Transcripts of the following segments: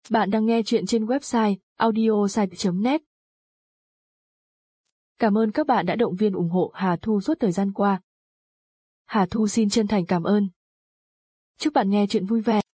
Bạn đang nghe chuyện trên website audiosite.net. Cảm ơn các bạn đã động viên ủng hộ Hà Thu suốt thời gian qua. Hà Thu xin chân thành cảm ơn. Chúc bạn nghe chuyện vui vẻ.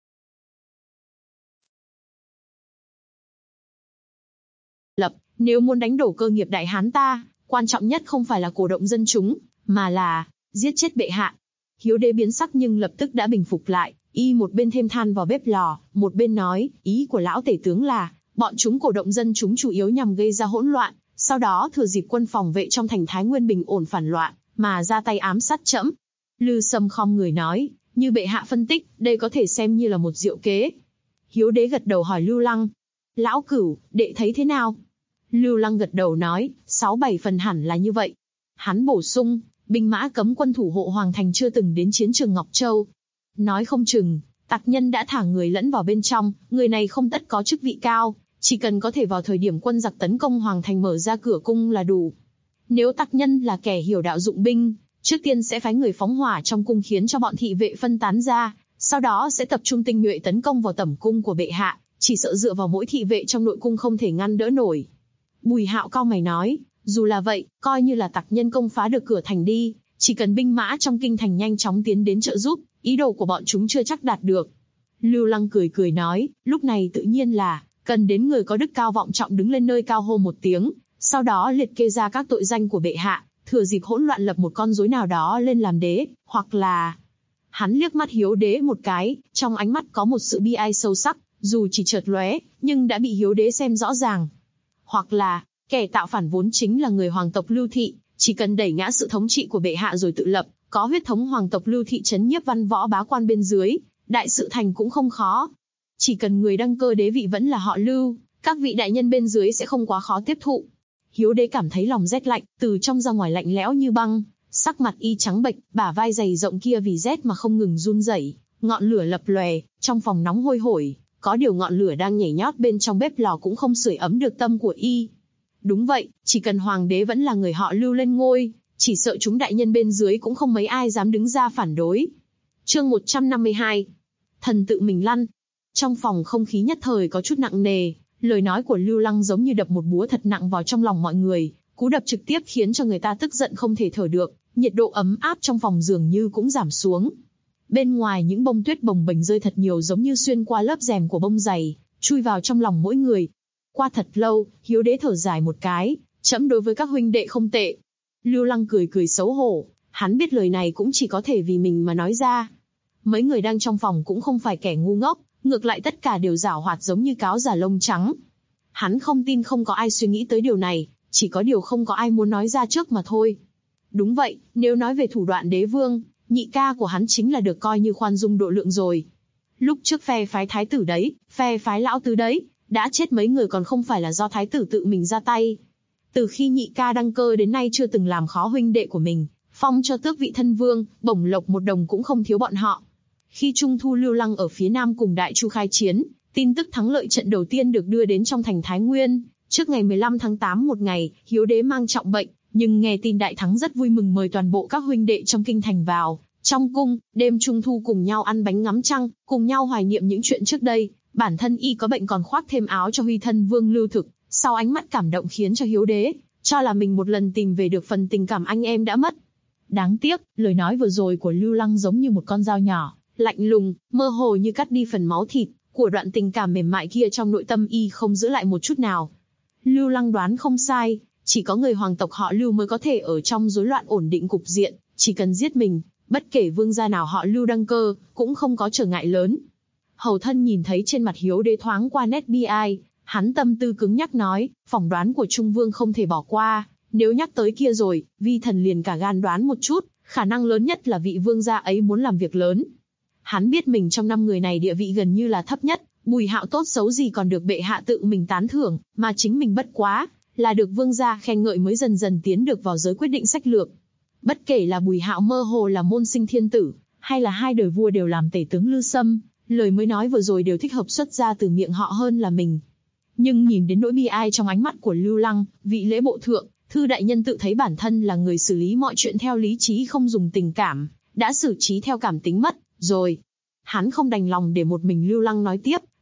Nếu muốn đánh đổ cơ nghiệp Đại Hán ta, quan trọng nhất không phải là cổ động dân chúng, mà là giết chết bệ hạ. Hiếu đế biến sắc nhưng lập tức đã bình phục lại, y một bên thêm than vào bếp lò, một bên nói, ý của lão tể tướng là, bọn chúng cổ động dân chúng chủ yếu nhằm gây ra hỗn loạn, sau đó thừa dịp quân phòng vệ trong thành Thái Nguyên bình ổn phản loạn, mà ra tay ám sát trẫm. Lư Sâm khom người nói, như bệ hạ phân tích, đây có thể xem như là một diệu kế. Hiếu đế gật đầu hỏi Lưu Lăng, lão cửu, đệ thấy thế nào? Lưu Lăng gật đầu nói, 6-7 phần hẳn là như vậy. Hắn bổ sung, binh mã cấm quân thủ hộ Hoàng Thành chưa từng đến chiến trường Ngọc Châu. Nói không chừng, tặc nhân đã thả người lẫn vào bên trong, người này không tất có chức vị cao, chỉ cần có thể vào thời điểm quân giặc tấn công Hoàng Thành mở ra cửa cung là đủ. Nếu tặc nhân là kẻ hiểu đạo dụng binh, trước tiên sẽ phái người phóng hỏa trong cung khiến cho bọn thị vệ phân tán ra, sau đó sẽ tập trung tinh nhuệ tấn công vào tẩm cung của bệ hạ, chỉ sợ dựa vào mỗi thị vệ trong nội cung không thể ngăn đỡ nổi. Bùi Hạo cau mày nói, dù là vậy, coi như là tặc nhân công phá được cửa thành đi, chỉ cần binh mã trong kinh thành nhanh chóng tiến đến trợ giúp, ý đồ của bọn chúng chưa chắc đạt được. Lưu Lăng cười cười nói, lúc này tự nhiên là, cần đến người có đức cao vọng trọng đứng lên nơi cao hô một tiếng, sau đó liệt kê ra các tội danh của bệ hạ, thừa dịp hỗn loạn lập một con rối nào đó lên làm đế, hoặc là... Hắn liếc mắt Hiếu đế một cái, trong ánh mắt có một sự bi ai sâu sắc, dù chỉ chợt lóe, nhưng đã bị Hiếu đế xem rõ ràng. Hoặc là, kẻ tạo phản vốn chính là người hoàng tộc Lưu Thị, chỉ cần đẩy ngã sự thống trị của bệ hạ rồi tự lập, có huyết thống hoàng tộc Lưu Thị trấn nhiếp văn võ bá quan bên dưới, đại sự thành cũng không khó. Chỉ cần người đăng cơ đế vị vẫn là họ Lưu, các vị đại nhân bên dưới sẽ không quá khó tiếp thụ. Hiếu đế cảm thấy lòng rét lạnh, từ trong ra ngoài lạnh lẽo như băng, sắc mặt y trắng bệch, bả vai dày rộng kia vì rét mà không ngừng run rẩy, ngọn lửa lập lòe, trong phòng nóng hôi hổi, có điều ngọn lửa đang nhảy nhót bên trong bếp lò cũng không sưởi ấm được tâm của y. Đúng vậy, chỉ cần hoàng đế vẫn là người họ Lưu lên ngôi, chỉ sợ chúng đại nhân bên dưới cũng không mấy ai dám đứng ra phản đối. Chương 152. Thần tự mình lăn. Trong phòng không khí nhất thời có chút nặng nề, lời nói của Lưu Lăng giống như đập một búa thật nặng vào trong lòng mọi người, cú đập trực tiếp khiến cho người ta tức giận không thể thở được, nhiệt độ ấm áp trong phòng dường như cũng giảm xuống. Bên ngoài những bông tuyết bồng bềnh rơi thật nhiều giống như xuyên qua lớp rèm của bông dày, chui vào trong lòng mỗi người. Qua thật lâu, Hiếu đế thở dài một cái, trẫm đối với các huynh đệ không tệ. Lưu Lăng cười cười xấu hổ, hắn biết lời này cũng chỉ có thể vì mình mà nói ra. Mấy người đang trong phòng cũng không phải kẻ ngu ngốc, ngược lại tất cả đều giảo hoạt giống như cáo già lông trắng. Hắn không tin không có ai suy nghĩ tới điều này, chỉ có điều không có ai muốn nói ra trước mà thôi. Đúng vậy, nếu nói về thủ đoạn đế vương, nhị ca của hắn chính là được coi như khoan dung độ lượng rồi. Lúc trước phe phái thái tử đấy, phe phái lão tứ đấy, đã chết mấy người còn không phải là do thái tử tự mình ra tay. Từ khi nhị ca đăng cơ đến nay chưa từng làm khó huynh đệ của mình, phong cho tước vị thân vương, bổng lộc một đồng cũng không thiếu bọn họ. Khi Trung Thu Lưu Lăng ở phía nam cùng Đại Chu khai chiến, tin tức thắng lợi trận đầu tiên được đưa đến trong thành Thái Nguyên. Trước ngày 15 tháng 8 một ngày, Hiếu đế mang trọng bệnh, nhưng nghe tin đại thắng rất vui mừng mời toàn bộ các huynh đệ trong kinh thành vào. Trong cung, đêm Trung Thu cùng nhau ăn bánh ngắm trăng, cùng nhau hoài niệm những chuyện trước đây. Bản thân y có bệnh còn khoác thêm áo cho Huy thân vương Lưu Thực, sau ánh mắt cảm động khiến cho Hiếu đế cho là mình một lần tìm về được phần tình cảm anh em đã mất. Đáng tiếc, lời nói vừa rồi của Lưu Lăng giống như một con dao nhỏ, lạnh lùng, mơ hồ như cắt đi phần máu thịt của đoạn tình cảm mềm mại kia trong nội tâm y không giữ lại một chút nào. Lưu Lăng đoán không sai, chỉ có người hoàng tộc họ Lưu mới có thể ở trong rối loạn ổn định cục diện, chỉ cần giết mình, bất kể vương gia nào họ Lưu đăng cơ, cũng không có trở ngại lớn. Hầu thân nhìn thấy trên mặt Hiếu đế thoáng qua nét bi ai, hắn tâm tư cứng nhắc nói, phỏng đoán của Trung Vương không thể bỏ qua, nếu nhắc tới kia rồi, vi thần liền cả gan đoán một chút, khả năng lớn nhất là vị vương gia ấy muốn làm việc lớn. Hắn biết mình trong 5 người này địa vị gần như là thấp nhất, Bùi Hạo tốt xấu gì còn được bệ hạ tự mình tán thưởng, mà chính mình bất quá là được vương gia khen ngợi mới dần dần tiến được vào giới quyết định sách lược. Bất kể là Bùi Hạo mơ hồ là môn sinh thiên tử, hay là hai đời vua đều làm tể tướng Lư Sâm, lời mới nói vừa rồi đều thích hợp xuất ra từ miệng họ hơn là mình. Nhưng nhìn đến nỗi bi ai trong ánh mắt của Lưu Lăng, vị lễ bộ thượng, thư đại nhân tự thấy bản thân là người xử lý mọi chuyện theo lý trí không dùng tình cảm, đã xử trí theo cảm tính mất rồi. Hắn không đành lòng để một mình Lưu Lăng nói tiếp,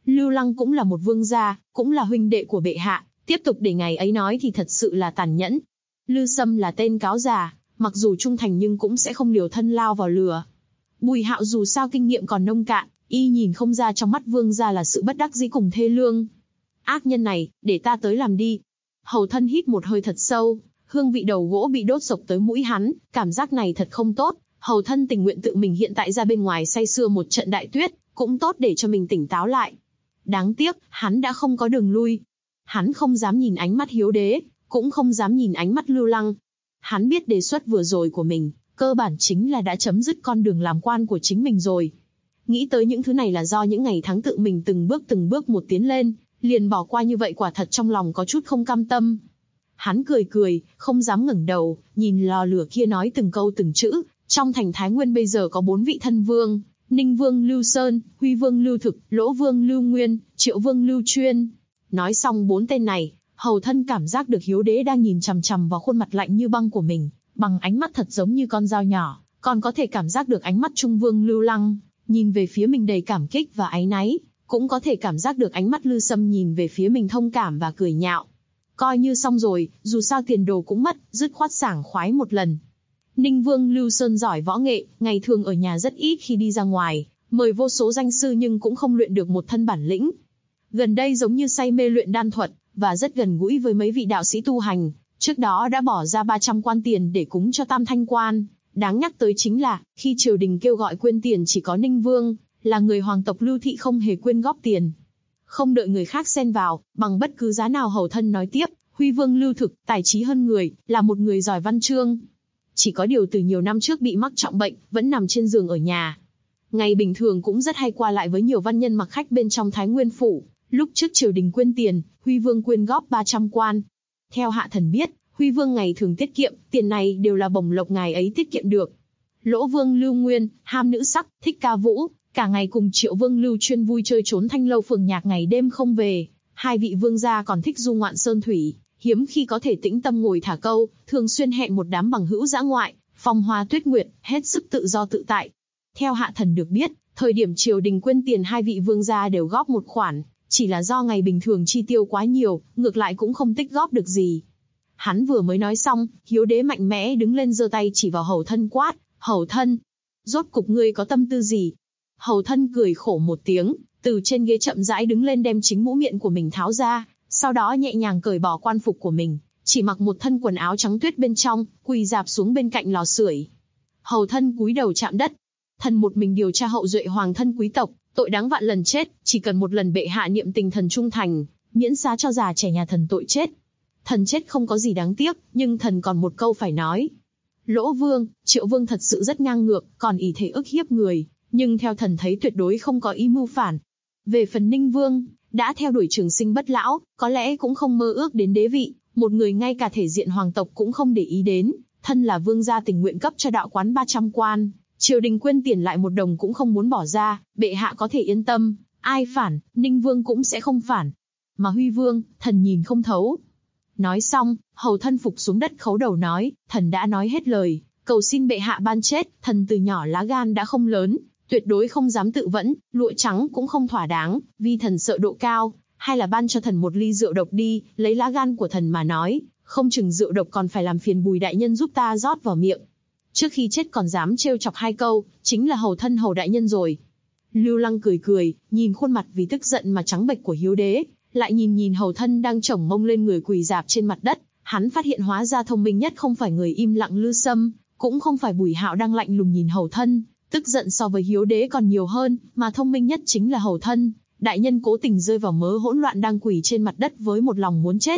Lưu Lăng cũng là một vương gia, cũng là huynh đệ của bệ hạ, tiếp tục để ngày ấy nói thì thật sự là tàn nhẫn. Lư Sâm là tên cáo già, mặc dù trung thành nhưng cũng sẽ không liều thân lao vào lửa. Bùi Hạo dù sao kinh nghiệm còn nông cạn, y nhìn không ra trong mắt vương gia là sự bất đắc dĩ cùng thê lương. Ác nhân này, để ta tới làm đi. Hầu Thân hít một hơi thật sâu, hương vị đầu gỗ bị đốt sộc tới mũi hắn, cảm giác này thật không tốt. Hầu Thân tình nguyện tự mình hiện tại ra bên ngoài say sưa một trận đại tuyết, cũng tốt để cho mình tỉnh táo lại. Đáng tiếc, hắn đã không có đường lui. Hắn không dám nhìn ánh mắt Hiếu Đế, cũng không dám nhìn ánh mắt Lưu Lăng. Hắn biết đề xuất vừa rồi của mình, cơ bản chính là đã chấm dứt con đường làm quan của chính mình rồi. Nghĩ tới những thứ này là do những ngày tháng tự mình từng bước một tiến lên, liền bỏ qua như vậy quả thật trong lòng có chút không cam tâm. Hắn cười cười, không dám ngẩng đầu, nhìn lò lửa kia nói từng câu từng chữ. Trong thành Thái Nguyên bây giờ có 4 vị thân vương, Ninh Vương Lưu Sơn, Huy Vương Lưu Thực, Lỗ Vương Lưu Nguyên, Triệu Vương Lưu Chuyên. Nói xong 4 tên này, Hầu Thân cảm giác được Hiếu Đế đang nhìn chằm chằm vào khuôn mặt lạnh như băng của mình, bằng ánh mắt thật giống như con dao nhỏ, còn có thể cảm giác được ánh mắt Trung Vương Lưu Lăng, nhìn về phía mình đầy cảm kích và áy náy, cũng có thể cảm giác được ánh mắt Lư Sâm nhìn về phía mình thông cảm và cười nhạo. Coi như xong rồi, dù sao tiền đồ cũng mất, dứt khoát sảng khoái một lần. Ninh Vương Lưu Sơn giỏi võ nghệ, ngày thường ở nhà rất ít khi đi ra ngoài, mời vô số danh sư nhưng cũng không luyện được một thân bản lĩnh. Gần đây giống như say mê luyện đan thuật, và rất gần gũi với mấy vị đạo sĩ tu hành, trước đó đã bỏ ra 300 quan tiền để cúng cho Tam Thanh Quan. Đáng nhắc tới chính là, khi triều đình kêu gọi quyên tiền chỉ có Ninh Vương, là người hoàng tộc Lưu Thị không hề quyên góp tiền. Không đợi người khác xen vào, bằng bất cứ giá nào Hầu Thân nói tiếp, Huy Vương Lưu Thực, tài trí hơn người, là một người giỏi văn chương. Chỉ có điều từ nhiều năm trước bị mắc trọng bệnh, vẫn nằm trên giường ở nhà. Ngày bình thường cũng rất hay qua lại với nhiều văn nhân mặc khách bên trong Thái Nguyên Phủ. Lúc trước triều đình quyên tiền, Huy Vương quyên góp 300 quan. Theo hạ thần biết, Huy Vương ngày thường tiết kiệm, tiền này đều là bổng lộc ngài ấy tiết kiệm được. Lỗ Vương Lưu Nguyên, ham nữ sắc, thích ca vũ, cả ngày cùng Triệu Vương Lưu Chuyên vui chơi trốn thanh lâu phường nhạc ngày đêm không về. Hai vị vương gia còn thích du ngoạn sơn thủy, hiếm khi có thể tĩnh tâm ngồi thả câu, thường xuyên hẹn một đám bằng hữu dã ngoại, phong hoa tuyết nguyệt, hết sức tự do tự tại. Theo hạ thần được biết, thời điểm triều đình quyên tiền hai vị vương gia đều góp một khoản, chỉ là do ngày bình thường chi tiêu quá nhiều, ngược lại cũng không tích góp được gì. Hắn vừa mới nói xong, Hiếu Đế mạnh mẽ đứng lên giơ tay chỉ vào Hầu Thân quát, Hầu Thân, rốt cục ngươi có tâm tư gì? Hầu Thân cười khổ một tiếng, từ trên ghế chậm rãi đứng lên đem chính mũ miệng của mình tháo ra, sau đó nhẹ nhàng cởi bỏ quan phục của mình, chỉ mặc một thân quần áo trắng tuyết bên trong, quỳ rạp xuống bên cạnh lò sưởi. Hầu Thân cúi đầu chạm đất, thần một mình điều tra hậu duệ hoàng thân quý tộc, tội đáng vạn lần chết, chỉ cần một lần bệ hạ niệm tình thần trung thành, miễn xá cho già trẻ nhà thần tội chết. Thần chết không có gì đáng tiếc, nhưng thần còn một câu phải nói. Lỗ Vương, Triệu Vương thật sự rất ngang ngược, còn ỷ thể ức hiếp người, nhưng theo thần thấy tuyệt đối không có ý mưu phản. Về phần Ninh Vương, đã theo đuổi trường sinh bất lão, có lẽ cũng không mơ ước đến đế vị, một người ngay cả thể diện hoàng tộc cũng không để ý đến, thân là vương gia tình nguyện cấp cho đạo quán 300 quan, triều đình quyên tiền lại một đồng cũng không muốn bỏ ra, bệ hạ có thể yên tâm, ai phản, Ninh Vương cũng sẽ không phản. Mà Huy Vương, thần nhìn không thấu. Nói xong, Hầu Thân phục xuống đất khấu đầu nói, thần đã nói hết lời, cầu xin bệ hạ ban chết, thần từ nhỏ lá gan đã không lớn, tuyệt đối không dám tự vẫn, lụa trắng cũng không thỏa đáng, vì thần sợ độ cao, hay là ban cho thần một ly rượu độc đi, lấy lá gan của thần mà nói, không chừng rượu độc còn phải làm phiền Bùi đại nhân giúp ta rót vào miệng. Trước khi chết còn dám trêu chọc hai câu, chính là Hầu Thân Hầu đại nhân rồi. Lưu Lăng cười cười, nhìn khuôn mặt vì tức giận mà trắng bệch của Hiếu Đế, lại nhìn Hầu Thân đang chổng mông lên người quỳ rạp trên mặt đất, hắn phát hiện hóa ra thông minh nhất không phải người im lặng Lư Sâm, cũng không phải Bùi Hạo đang lạnh lùng nhìn Hầu Thân, tức giận so với Hiếu Đế còn nhiều hơn, mà thông minh nhất chính là Hầu Thân, đại nhân cố tình rơi vào mớ hỗn loạn đang quỳ trên mặt đất với một lòng muốn chết.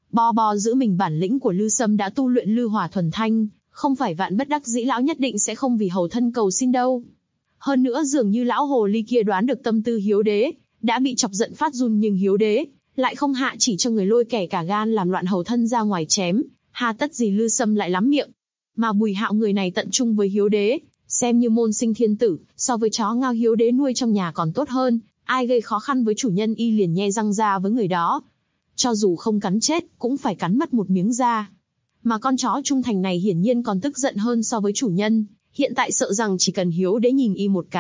Bo giữ mình bản lĩnh của Lư Sâm đã tu luyện Lư Hỏa Thuần Thanh, không phải vạn bất đắc dĩ lão nhất định sẽ không vì Hầu Thân cầu xin đâu. Hơn nữa dường như lão hồ ly kia đoán được tâm tư Hiếu Đế, đã bị chọc giận phát run, nhưng Hiếu Đế lại không hạ chỉ cho người lôi kẻ cả gan làm loạn Hầu Thân ra ngoài chém, hà tất gì Lư Sâm lại lắm miệng. Mà Bùi Hạo người này tận trung với Hiếu Đế, xem như môn sinh thiên tử, so với chó ngao Hiếu Đế nuôi trong nhà còn tốt hơn, ai gây khó khăn với chủ nhân y liền nhe răng ra với người đó. Cho dù không cắn chết, cũng phải cắn mất một miếng da. Mà con chó trung thành này hiển nhiên còn tức giận hơn so với chủ nhân, hiện tại sợ rằng chỉ cần Hiếu Đế nhìn y một cái,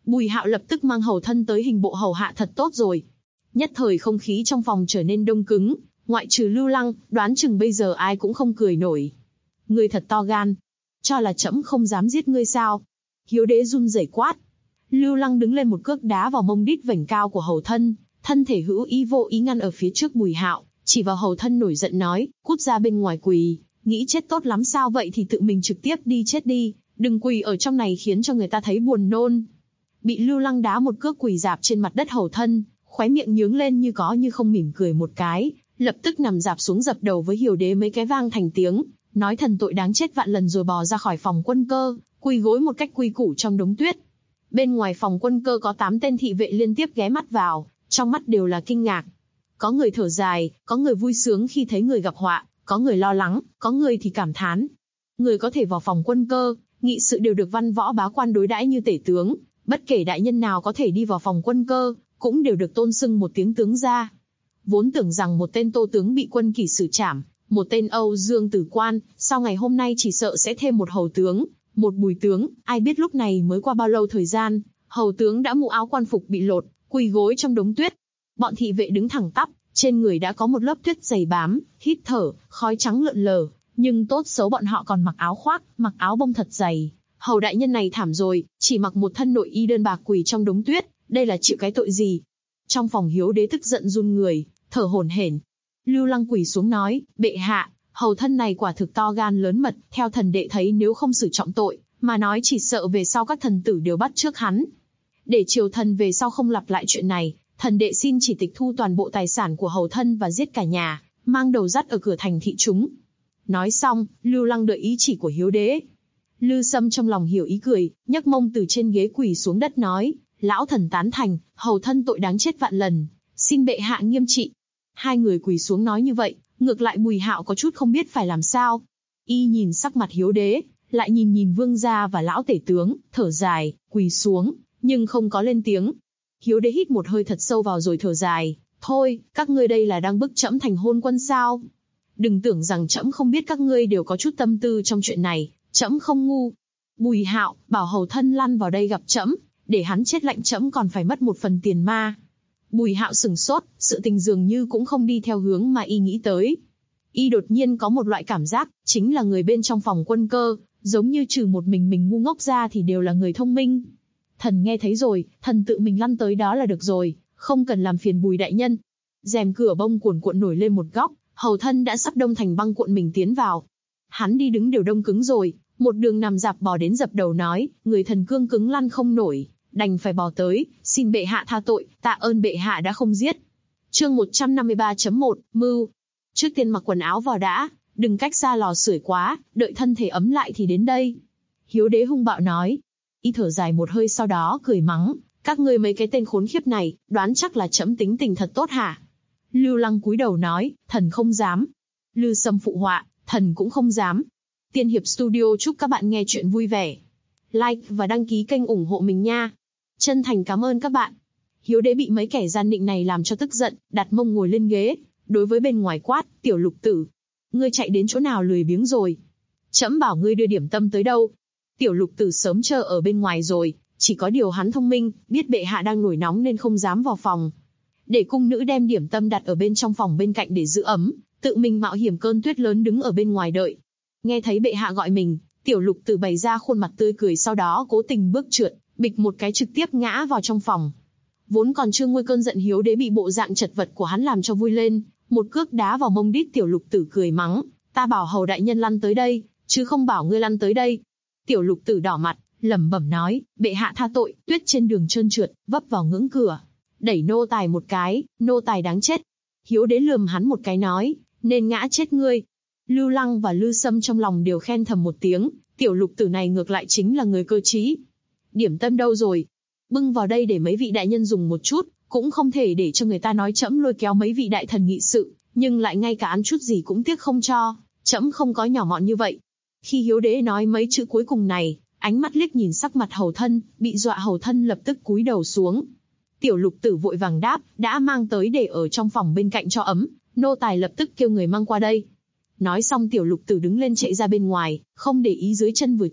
Bùi Hạo lập tức mang Hầu Thân tới hình bộ hầu hạ thật tốt rồi. Nhất thời không khí trong phòng trở nên đông cứng, ngoại trừ Lưu Lăng, đoán chừng bây giờ ai cũng không cười nổi. Ngươi thật to gan, cho là trẫm không dám giết ngươi sao? Hiếu đế run rẩy quát. Lưu Lăng đứng lên một cước đá vào mông đít vểnh cao của Hầu Thân, thân thể hữu ý vô ý ngăn ở phía trước Bùi Hạo, chỉ vào Hầu Thân nổi giận nói, cút ra bên ngoài quỳ, nghĩ chết tốt lắm sao? Vậy thì tự mình trực tiếp đi chết đi, đừng quỳ ở trong này khiến cho người ta thấy buồn nôn. Bị Lưu Lăng đá một cước quỳ rạp trên mặt đất Hầu Thân, khóe miệng nhướng lên như có như không mỉm cười một cái, lập tức nằm rạp xuống dập đầu với Hiếu đế mấy cái vang thành tiếng, nói thần tội đáng chết vạn lần rồi bò ra khỏi phòng quân cơ, quỳ gối một cách quy củ trong đống tuyết. Bên ngoài phòng quân cơ có 8 tên thị vệ liên tiếp ghé mắt vào, trong mắt đều là kinh ngạc. Có người thở dài, có người vui sướng khi thấy người gặp họa, có người lo lắng, có người thì cảm thán. Người có thể vào phòng quân cơ, nghị sự đều được văn võ bá quan đối đãi như tể tướng, bất kể đại nhân nào có thể đi vào phòng quân cơ, cũng đều được tôn xưng một tiếng tướng gia. Vốn tưởng rằng một tên Tô tướng bị quân kỷ xử trảm, một tên Âu Dương tử quan, sau ngày hôm nay chỉ sợ sẽ thêm một hầu tướng, một Bùi tướng, ai biết lúc này mới qua bao lâu thời gian, hầu tướng đã mũ áo quan phục bị lột, quỳ gối trong đống tuyết. Bọn thị vệ đứng thẳng tắp, trên người đã có một lớp tuyết dày bám, hít thở, khói trắng lượn lờ, nhưng tốt xấu bọn họ còn mặc áo khoác, mặc áo bông thật dày. Hầu đại nhân này thảm rồi, chỉ mặc một thân nội y đơn bạc quỳ trong đống tuyết, đây là chịu cái tội gì? Trong phòng Hiếu đế tức giận run người, thở hổn hển. Lưu Lăng quỳ xuống nói, bệ hạ, Hầu Thân này quả thực to gan lớn mật, theo thần đệ thấy nếu không xử trọng tội, mà nói chỉ sợ về sau các thần tử đều bắt trước hắn. Để triều thần về sau không lặp lại chuyện này, thần đệ xin chỉ tịch thu toàn bộ tài sản của Hầu Thân và giết cả nhà, mang đầu dắt ở cửa thành thị chúng. Nói xong, Lưu Lăng đợi ý chỉ của Hiếu đế. Lư Sâm trong lòng hiểu ý cười, nhấc mông từ trên ghế quỳ xuống đất nói, lão thần tán thành, Hầu Thân tội đáng chết vạn lần, xin bệ hạ nghiêm trị. Hai người quỳ xuống nói như vậy, ngược lại Bùi Hạo có chút không biết phải làm sao. Y nhìn sắc mặt Hiếu đế, lại nhìn vương gia và lão tể tướng, thở dài, quỳ xuống, nhưng không có lên tiếng. Hiếu đế hít một hơi thật sâu vào rồi thở dài, thôi, các ngươi đây là đang bức trẫm thành hôn quân sao? Đừng tưởng rằng trẫm không biết các ngươi đều có chút tâm tư trong chuyện này, trẫm không ngu. Bùi Hạo, bảo Hầu Thân lăn vào đây gặp trẫm, để hắn chết lạnh trẫm còn phải mất một phần tiền ma. Bùi Hạo sừng sốt, sự tình dường như cũng không đi theo hướng mà y nghĩ tới. Y đột nhiên có một loại cảm giác, chính là người bên trong phòng quân cơ, giống như trừ một mình ngu ngốc ra thì đều là người thông minh. Thần nghe thấy rồi, thần tự mình lăn tới đó là được rồi, không cần làm phiền Bùi đại nhân. Rèm cửa bông cuộn cuộn nổi lên một góc, Hầu Thân đã sắp đông thành băng cuộn mình tiến vào. Hắn đi đứng đều đông cứng rồi, một đường nằm dạp bò đến dập đầu nói, người thần cương cứng lăn không nổi, đành phải bò tới, xin bệ hạ tha tội, tạ ơn bệ hạ đã không giết. Chương 153.1, Mưu. Trước tiên mặc quần áo vào đã, đừng cách xa lò sưởi quá, đợi thân thể ấm lại thì đến đây. Hiếu đế hung bạo nói. Y thở dài một hơi sau đó cười mắng, các ngươi mấy cái tên khốn khiếp này, đoán chắc là trẫm tính tình thật tốt hả? Lưu Lăng cúi đầu nói, thần không dám. Lư Sâm phụ họa, thần cũng không dám. Tiên Hiệp Studio chúc các bạn nghe chuyện vui vẻ. Like và đăng ký kênh ủng hộ mình nha. Chân thành cảm ơn các bạn. Hiếu đế bị mấy kẻ gian định này làm cho tức giận, đặt mông ngồi lên ghế, đối với bên ngoài quát, tiểu Lục Tử, ngươi chạy đến chỗ nào lười biếng rồi? Trẫm bảo ngươi đưa điểm tâm tới đâu? Tiểu Lục Tử sớm chờ ở bên ngoài rồi, chỉ có điều hắn thông minh, biết bệ hạ đang nổi nóng nên không dám vào phòng. Để cung nữ đem điểm tâm đặt ở bên trong phòng bên cạnh để giữ ấm, tự mình mạo hiểm cơn tuyết lớn đứng ở bên ngoài đợi. Nghe thấy bệ hạ gọi mình, Tiểu Lục Tử bày ra khuôn mặt tươi cười sau đó cố tình bước trượt, bịch một cái trực tiếp ngã vào trong phòng. Vốn còn chưa nguôi cơn giận Hiếu đế bị bộ dạng chật vật của hắn làm cho vui lên, một cước đá vào mông đít Tiểu Lục Tử cười mắng, ta bảo Hầu đại nhân lăn tới đây, chứ không bảo ngươi lăn tới đây. Tiểu Lục Tử đỏ mặt, lẩm bẩm nói, bệ hạ tha tội, tuyết trên đường trơn trượt, vấp vào ngưỡng cửa, đẩy nô tài một cái, nô tài đáng chết. Hiếu đế lườm hắn một cái nói, nên ngã chết ngươi. Lưu Lăng và Lư Sâm trong lòng đều khen thầm một tiếng, Tiểu Lục Tử này ngược lại chính là người cơ trí. Điểm tâm đâu rồi? Bưng vào đây để mấy vị đại nhân dùng một chút, cũng không thể để cho người ta nói trẫm lôi kéo mấy vị đại thần nghị sự, nhưng lại ngay cả ăn chút gì cũng tiếc không cho, trẫm không có nhỏ mọn như vậy. Khi Hiếu đế nói mấy chữ cuối cùng này, ánh mắt liếc nhìn sắc mặt Hầu Thân, bị dọa Hầu Thân lập tức cúi đầu xuống. Tiểu Lục Tử vội vàng đáp, đã mang tới để ở trong phòng bên cạnh cho ấm, nô tài lập tức kêu người mang qua đây. Nói xong Tiểu Lục Tử đứng lên chạy ra bên ngoài, không để ý dưới chân vừa trượt,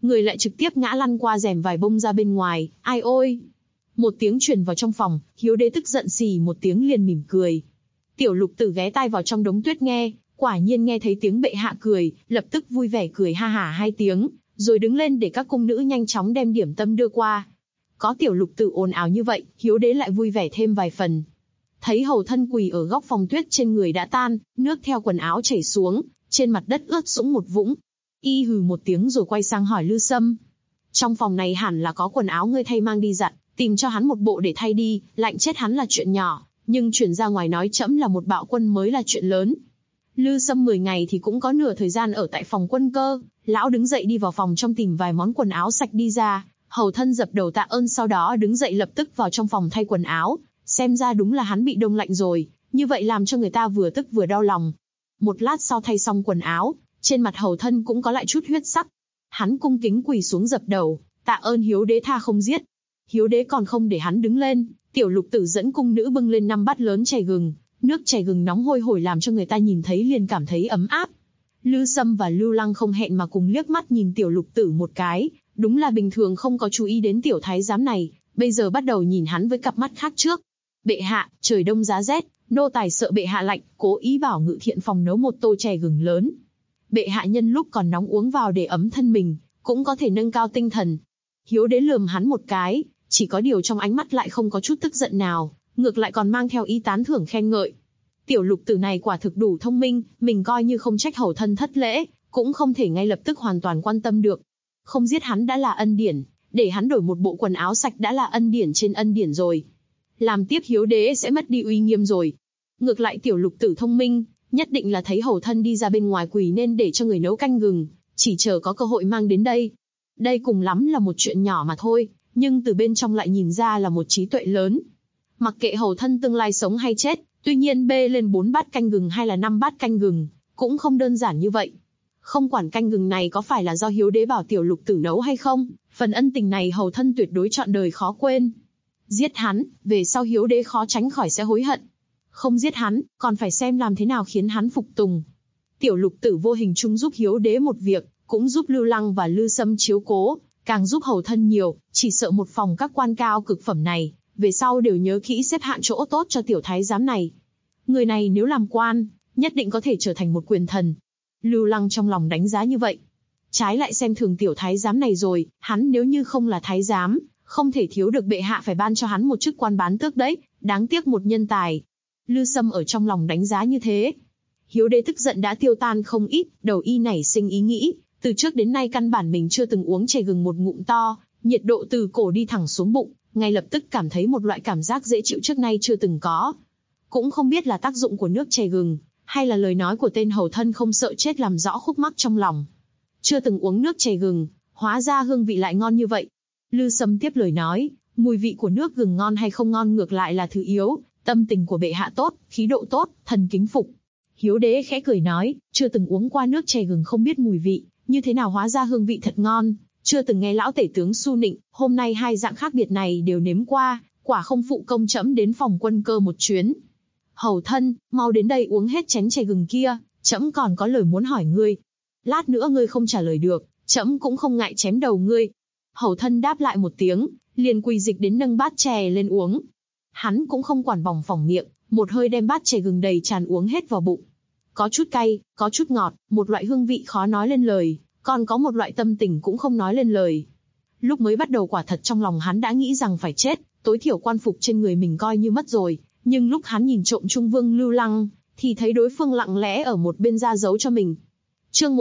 người lại trực tiếp ngã lăn qua rèm vải bông ra bên ngoài. Ai ôi! Một tiếng truyền vào trong phòng, Hiếu Đế tức giận xì một tiếng liền mỉm cười. Tiểu Lục Tử ghé tai vào trong đống tuyết nghe, quả nhiên nghe thấy tiếng bệ hạ cười, lập tức vui vẻ cười ha hả 2 tiếng, rồi đứng lên để các cung nữ nhanh chóng đem điểm tâm đưa qua. Có Tiểu Lục Tử ồn ào như vậy, Hiếu Đế lại vui vẻ thêm vài phần. Thấy hầu thân quỳ ở góc phòng tuyết trên người đã tan, nước theo quần áo chảy xuống, trên mặt đất ướt sũng một vũng. Y hừ một tiếng rồi quay sang hỏi Lư Sâm. Trong phòng này hẳn là có quần áo ngươi thay mang đi giặt, tìm cho hắn một bộ để thay đi, lạnh chết hắn là chuyện nhỏ, nhưng chuyển ra ngoài nói trẫm là một bạo quân mới là chuyện lớn. Lư Sâm 10 ngày thì cũng có nửa thời gian ở tại phòng quân cơ, lão đứng dậy đi vào phòng trong tìm vài món quần áo sạch đi ra, hầu thân dập đầu tạ ơn sau đó đứng dậy lập tức vào trong phòng thay quần áo, xem ra đúng là hắn bị đông lạnh rồi, như vậy làm cho người ta vừa tức vừa đau lòng. Một lát sau thay xong quần áo, trên mặt hầu thân cũng có lại chút huyết sắc. Hắn cung kính quỳ xuống dập đầu, tạ ơn Hiếu Đế tha không giết. Hiếu Đế còn không để hắn đứng lên, Tiểu Lục Tử dẫn cung nữ bưng lên 5 bát lớn chè gừng, nước chè gừng nóng hôi hổi làm cho người ta nhìn thấy liền cảm thấy ấm áp. Lư Sâm và Lưu Lăng không hẹn mà cùng liếc mắt nhìn Tiểu Lục Tử một cái, đúng là bình thường không có chú ý đến tiểu thái giám này, bây giờ bắt đầu nhìn hắn với cặp mắt khác trước. Bệ hạ, trời đông giá rét, nô tài sợ bệ hạ lạnh, cố ý bảo Ngự Thiện phòng nấu một tô chè gừng lớn. Bệ hạ nhân lúc còn nóng uống vào để ấm thân mình, cũng có thể nâng cao tinh thần. Hiếu Đế lườm hắn một cái, chỉ có điều trong ánh mắt lại không có chút tức giận nào, ngược lại còn mang theo ý tán thưởng khen ngợi. Tiểu Lục Tử này quả thực đủ thông minh, mình coi như không trách hầu thân thất lễ, cũng không thể ngay lập tức hoàn toàn quan tâm được. Không giết hắn đã là ân điển, để hắn đổi một bộ quần áo sạch đã là ân điển trên ân điển rồi. Làm tiếp Hiếu Đế sẽ mất đi uy nghiêm rồi. Ngược lại Tiểu Lục Tử thông minh, nhất định là thấy hầu thân đi ra bên ngoài quỳ nên để cho người nấu canh gừng, chỉ chờ có cơ hội mang đến đây. Đây cùng lắm là một chuyện nhỏ mà thôi, nhưng từ bên trong lại nhìn ra là một trí tuệ lớn. Mặc kệ hầu thân tương lai sống hay chết, tuy nhiên bê lên 4 bát canh gừng hay là 5 bát canh gừng, cũng không đơn giản như vậy. Không quản canh gừng này có phải là do Hiếu Đế bảo Tiểu Lục Tử nấu hay không, phần ân tình này hầu thân tuyệt đối trọn đời khó quên. Giết hắn, về sau Hiếu Đế khó tránh khỏi sẽ hối hận. Không giết hắn, còn phải xem làm thế nào khiến hắn phục tùng. Tiểu Lục Tử vô hình chung giúp Hiếu Đế một việc, cũng giúp Lưu Lăng và Lư Sâm chiếu cố, càng giúp hầu thân nhiều, chỉ sợ một phòng các quan cao cực phẩm này, về sau đều nhớ kỹ xếp hạng chỗ tốt cho tiểu thái giám này. Người này nếu làm quan, nhất định có thể trở thành một quyền thần. Lưu Lăng trong lòng đánh giá như vậy. Trái lại xem thường tiểu thái giám này rồi, hắn nếu như không là thái giám, không thể thiếu được bệ hạ phải ban cho hắn một chức quan bán tước đấy, đáng tiếc một nhân tài. Lư Sâm ở trong lòng đánh giá như thế. Hiếu Đế tức giận đã tiêu tan không ít, đầu y nảy sinh ý nghĩ, từ trước đến nay căn bản mình chưa từng uống chè gừng một ngụm to, nhiệt độ từ cổ đi thẳng xuống bụng, ngay lập tức cảm thấy một loại cảm giác dễ chịu trước nay chưa từng có. Cũng không biết là tác dụng của nước chè gừng, hay là lời nói của tên hầu thân không sợ chết làm rõ khúc mắc trong lòng. Chưa từng uống nước chè gừng, hóa ra hương vị lại ngon như vậy. Lư Sâm tiếp lời nói, mùi vị của nước gừng ngon hay không ngon ngược lại là thứ yếu, tâm tình của bệ hạ tốt, khí độ tốt, thần kính phục. Hiếu Đế khẽ cười nói, chưa từng uống qua nước chè gừng không biết mùi vị, như thế nào hóa ra hương vị thật ngon, chưa từng nghe lão tể tướng su nịnh, hôm nay 2 dạng khác biệt này đều nếm qua, quả không phụ công trẫm đến phòng quân cơ một chuyến. Hầu thân, mau đến đây uống hết chén chè gừng kia, trẫm còn có lời muốn hỏi ngươi. Lát nữa ngươi không trả lời được, trẫm cũng không ngại chém đầu ngươi. Hầu thân đáp lại một tiếng, liền quỳ dịch đến nâng bát chè lên uống. Hắn cũng không quản bỏng phỏng miệng, một hơi đem bát chè gừng đầy tràn uống hết vào bụng. Có chút cay, có chút ngọt, một loại hương vị khó nói lên lời, còn có một loại tâm tình cũng không nói lên lời. Lúc mới bắt đầu quả thật trong lòng hắn đã nghĩ rằng phải chết, tối thiểu quan phục trên người mình coi như mất rồi, nhưng lúc hắn nhìn trộm Trung Vương Lưu Lăng, thì thấy đối phương lặng lẽ ở một bên ra dấu cho mình. Chương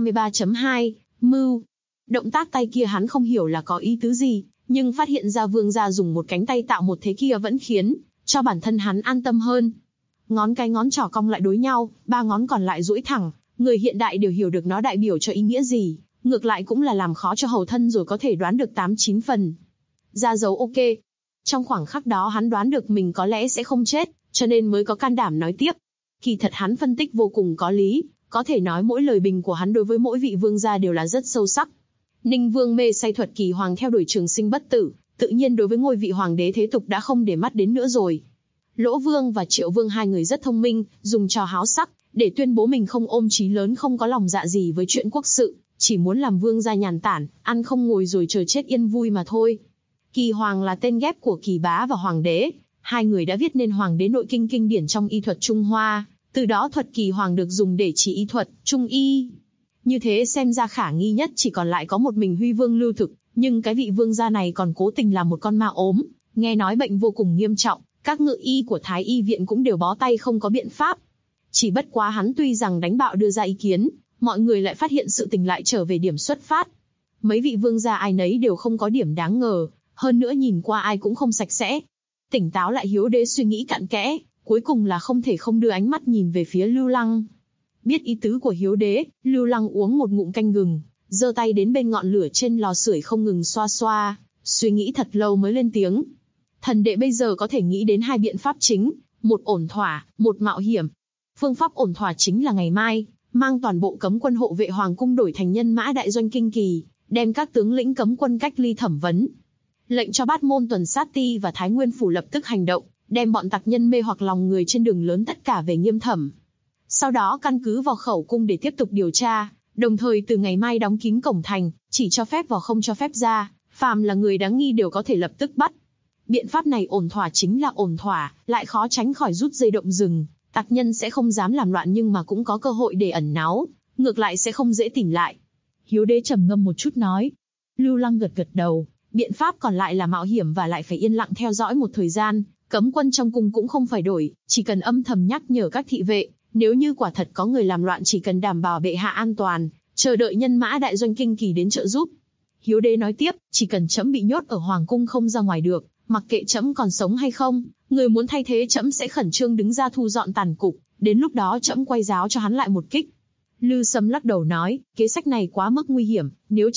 153.2, Mưu. Động tác tay kia hắn không hiểu là có ý tứ gì, nhưng phát hiện ra vương gia dùng một cánh tay tạo một thế kia vẫn khiến cho bản thân hắn an tâm hơn. Ngón cái ngón trỏ cong lại đối nhau, 3 ngón còn lại duỗi thẳng, người hiện đại đều hiểu được nó đại biểu cho ý nghĩa gì, ngược lại cũng là làm khó cho hầu thân rồi có thể đoán được 8-9 phần. Ra dấu ok. Trong khoảng khắc đó hắn đoán được mình có lẽ sẽ không chết, cho nên mới có can đảm nói tiếp. Kỳ thật hắn phân tích vô cùng có lý, có thể nói mỗi lời bình của hắn đối với mỗi vị vương gia đều là rất sâu sắc. Ninh Vương mê say thuật kỳ hoàng theo đuổi trường sinh bất tử, tự nhiên đối với ngôi vị hoàng đế thế tục đã không để mắt đến nữa rồi. Lỗ Vương và Triệu Vương hai người rất thông minh, dùng trò háo sắc để tuyên bố mình không ôm chí lớn không có lòng dạ gì với chuyện quốc sự, chỉ muốn làm vương gia nhàn tản, ăn không ngồi rồi chờ chết yên vui mà thôi. Kỳ Hoàng là tên ghép của Kỳ Bá và Hoàng đế, hai người đã viết nên Hoàng đế nội kinh kinh điển trong y thuật Trung Hoa, từ đó thuật Kỳ Hoàng được dùng để chỉ y thuật Trung y. Như thế xem ra khả nghi nhất chỉ còn lại có một mình Huy Vương Lưu Thực, nhưng cái vị vương gia này còn cố tình làm một con ma ốm, nghe nói bệnh vô cùng nghiêm trọng, các ngự y của Thái Y viện cũng đều bó tay không có biện pháp. Chỉ bất quá hắn tuy rằng đánh bạo đưa ra ý kiến, mọi người lại phát hiện sự tình lại trở về điểm xuất phát. Mấy vị vương gia ai nấy đều không có điểm đáng ngờ, hơn nữa nhìn qua ai cũng không sạch sẽ. Tỉnh táo lại Hiếu đế suy nghĩ cặn kẽ, cuối cùng là không thể không đưa ánh mắt nhìn về phía Lưu Lăng. Biết ý tứ của Hiếu đế, Lưu Lăng uống một ngụm canh gừng, giơ tay đến bên ngọn lửa trên lò sưởi không ngừng xoa xoa, suy nghĩ thật lâu mới lên tiếng. Thần đệ bây giờ có thể nghĩ đến hai biện pháp chính, một ổn thỏa, một mạo hiểm. Phương pháp ổn thỏa chính là ngày mai, mang toàn bộ cấm quân hộ vệ hoàng cung đổi thành nhân mã đại doanh kinh kỳ, đem các tướng lĩnh cấm quân cách ly thẩm vấn. Lệnh cho Bát Môn Tuần Sát Ti và Thái Nguyên Phủ lập tức hành động, đem bọn tặc nhân mê hoặc lòng người trên đường lớn tất cả về nghiêm thẩm. Sau đó căn cứ vào khẩu cung để tiếp tục điều tra, đồng thời từ ngày mai đóng kín cổng thành, chỉ cho phép vào không cho phép ra, phàm là người đáng nghi đều có thể lập tức bắt. Biện pháp này ổn thỏa chính là ổn thỏa, lại khó tránh khỏi rút dây động rừng, tặc nhân sẽ không dám làm loạn nhưng mà cũng có cơ hội để ẩn náu, ngược lại sẽ không dễ tìm lại. Hiếu đế trầm ngâm một chút nói. Lưu Lăng gật gật đầu, biện pháp còn lại là mạo hiểm và lại phải yên lặng theo dõi một thời gian, cấm quân trong cung cũng không phải đổi, chỉ cần âm thầm nhắc nhở các thị vệ, nếu như quả thật có người làm loạn chỉ cần đảm bảo bệ hạ an toàn, chờ đợi nhân mã đại doanh kinh kỳ đến trợ giúp. Hiếu đế nói tiếp, chỉ cần trẫm bị nhốt ở hoàng cung không ra ngoài được, mặc kệ trẫm còn sống hay không, người muốn thay thế trẫm sẽ khẩn trương đứng ra thu dọn tàn cục, đến lúc đó trẫm quay giáo cho hắn lại một kích. Lư Sâm lắc đầu nói, kế sách này quá mức nguy hiểm, nếu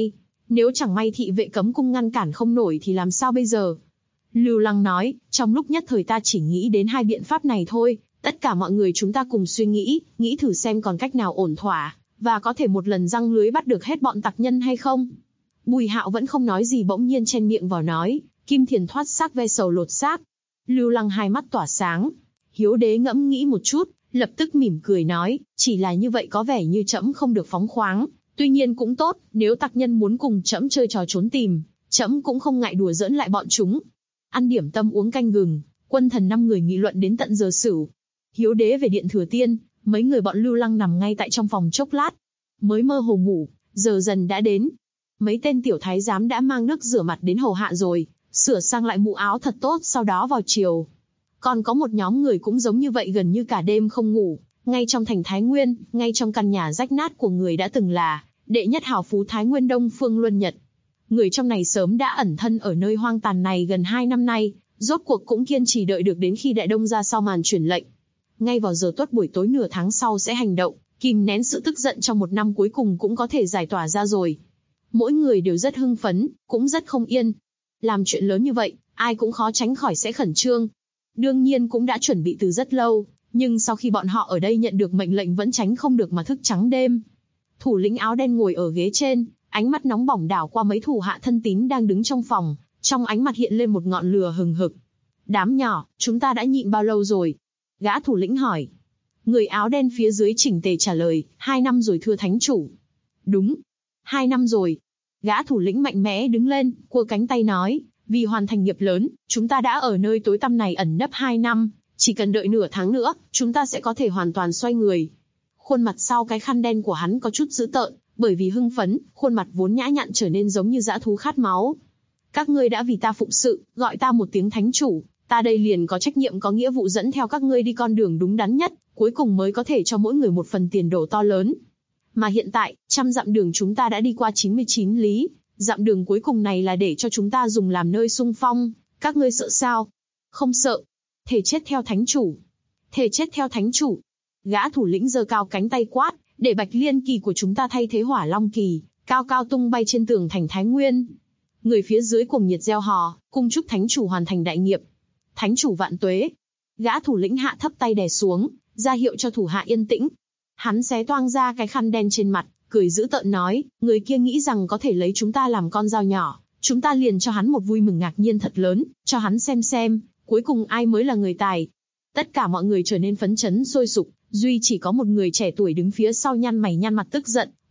chẳng may thị vệ cấm cung ngăn cản không nổi thì làm sao bây giờ? Lưu Lăng nói, trong lúc nhất thời ta chỉ nghĩ đến hai biện pháp này thôi, tất cả mọi người chúng ta cùng suy nghĩ thử xem còn cách nào ổn thỏa, và có thể một lần giăng lưới bắt được hết bọn tặc nhân hay không. Bùi Hạo vẫn không nói gì bỗng nhiên chen miệng vào nói, Kim Thiền thoát xác ve sầu lột xác. Lưu Lăng hai mắt tỏa sáng. Hiếu đế ngẫm nghĩ một chút, lập tức mỉm cười nói, chỉ là như vậy có vẻ như trẫm không được phóng khoáng, tuy nhiên cũng tốt, nếu tặc nhân muốn cùng trẫm chơi trò trốn tìm, trẫm cũng không ngại đùa giỡn lại bọn chúng. Ăn điểm tâm uống canh gừng, quân thần 5 người nghị luận đến tận giờ sửu. Hiếu đế về điện Thừa Tiên, mấy người bọn Lưu Lăng nằm ngay tại trong phòng chốc lát, mới mơ hồ ngủ, giờ dần đã đến. Mấy tên tiểu thái giám đã mang nước rửa mặt đến hầu hạ rồi, sửa sang lại mũ áo thật tốt sau đó vào chiều. Còn có một nhóm người cũng giống như vậy gần như cả đêm không ngủ, ngay trong thành Thái Nguyên, ngay trong căn nhà rách nát của người đã từng là đệ nhất hào phú Thái Nguyên Đông Phương Luân Nhật. Người trong này sớm đã ẩn thân ở nơi hoang tàn này gần 2 năm nay, rốt cuộc cũng kiên trì đợi được đến khi Đại Đông ra sau màn truyền lệnh. Ngay vào giờ tuất buổi tối nửa tháng sau sẽ hành động, kìm nén sự tức giận trong một năm cuối cùng cũng có thể giải tỏa ra rồi. Mỗi người đều rất hưng phấn, cũng rất không yên. Làm chuyện lớn như vậy, ai cũng khó tránh khỏi sẽ khẩn trương. Đương nhiên cũng đã chuẩn bị từ rất lâu, nhưng sau khi bọn họ ở đây nhận được mệnh lệnh vẫn tránh không được mà thức trắng đêm. Thủ lĩnh áo đen ngồi ở ghế trên, ánh mắt nóng bỏng đảo qua mấy thủ hạ thân tín đang đứng trong phòng, trong ánh mặt hiện lên một ngọn lửa hừng hực. Đám nhỏ, chúng ta đã nhịn bao lâu rồi? Gã thủ lĩnh hỏi. Người áo đen phía dưới chỉnh tề trả lời, 2 năm rồi thưa thánh chủ. Đúng, 2 năm rồi. Gã thủ lĩnh mạnh mẽ đứng lên, cua cánh tay nói, vì hoàn thành nghiệp lớn, chúng ta đã ở nơi tối tăm này ẩn nấp 2 năm, chỉ cần đợi nửa tháng nữa, chúng ta sẽ có thể hoàn toàn xoay người. Khuôn mặt sau cái khăn đen của hắn có chút dữ tợn, bởi vì hưng phấn, khuôn mặt vốn nhã nhặn trở nên giống như dã thú khát máu. Các ngươi đã vì ta phụng sự, gọi ta một tiếng thánh chủ, ta đây liền có trách nhiệm có nghĩa vụ dẫn theo các ngươi đi con đường đúng đắn nhất, cuối cùng mới có thể cho mỗi người một phần tiền đồ to lớn. Mà hiện tại, 100 dặm đường chúng ta đã đi qua 99 lý, dặm đường cuối cùng này là để cho chúng ta dùng làm nơi xung phong, các ngươi sợ sao? Không sợ. Thề chết theo thánh chủ. Thề chết theo thánh chủ. Gã thủ lĩnh giơ cao cánh tay quát, để Bạch Liên kỳ của chúng ta thay thế Hỏa Long kỳ, cao cao tung bay trên tường thành Thái Nguyên. Người phía dưới cuồng nhiệt reo hò, cung chúc thánh chủ hoàn thành đại nghiệp. Thánh chủ vạn tuế. Gã thủ lĩnh hạ thấp tay đè xuống, ra hiệu cho thủ hạ yên tĩnh. Hắn xé toang ra cái khăn đen trên mặt, cười dữ tợn nói, người kia nghĩ rằng có thể lấy chúng ta làm con dao nhỏ, chúng ta liền cho hắn một vui mừng ngạc nhiên thật lớn, cho hắn xem, cuối cùng ai mới là người tài. Tất cả mọi người trở nên phấn chấn sôi sục, duy chỉ có một người trẻ tuổi đứng phía sau nhăn mày nhăn mặt tức giận,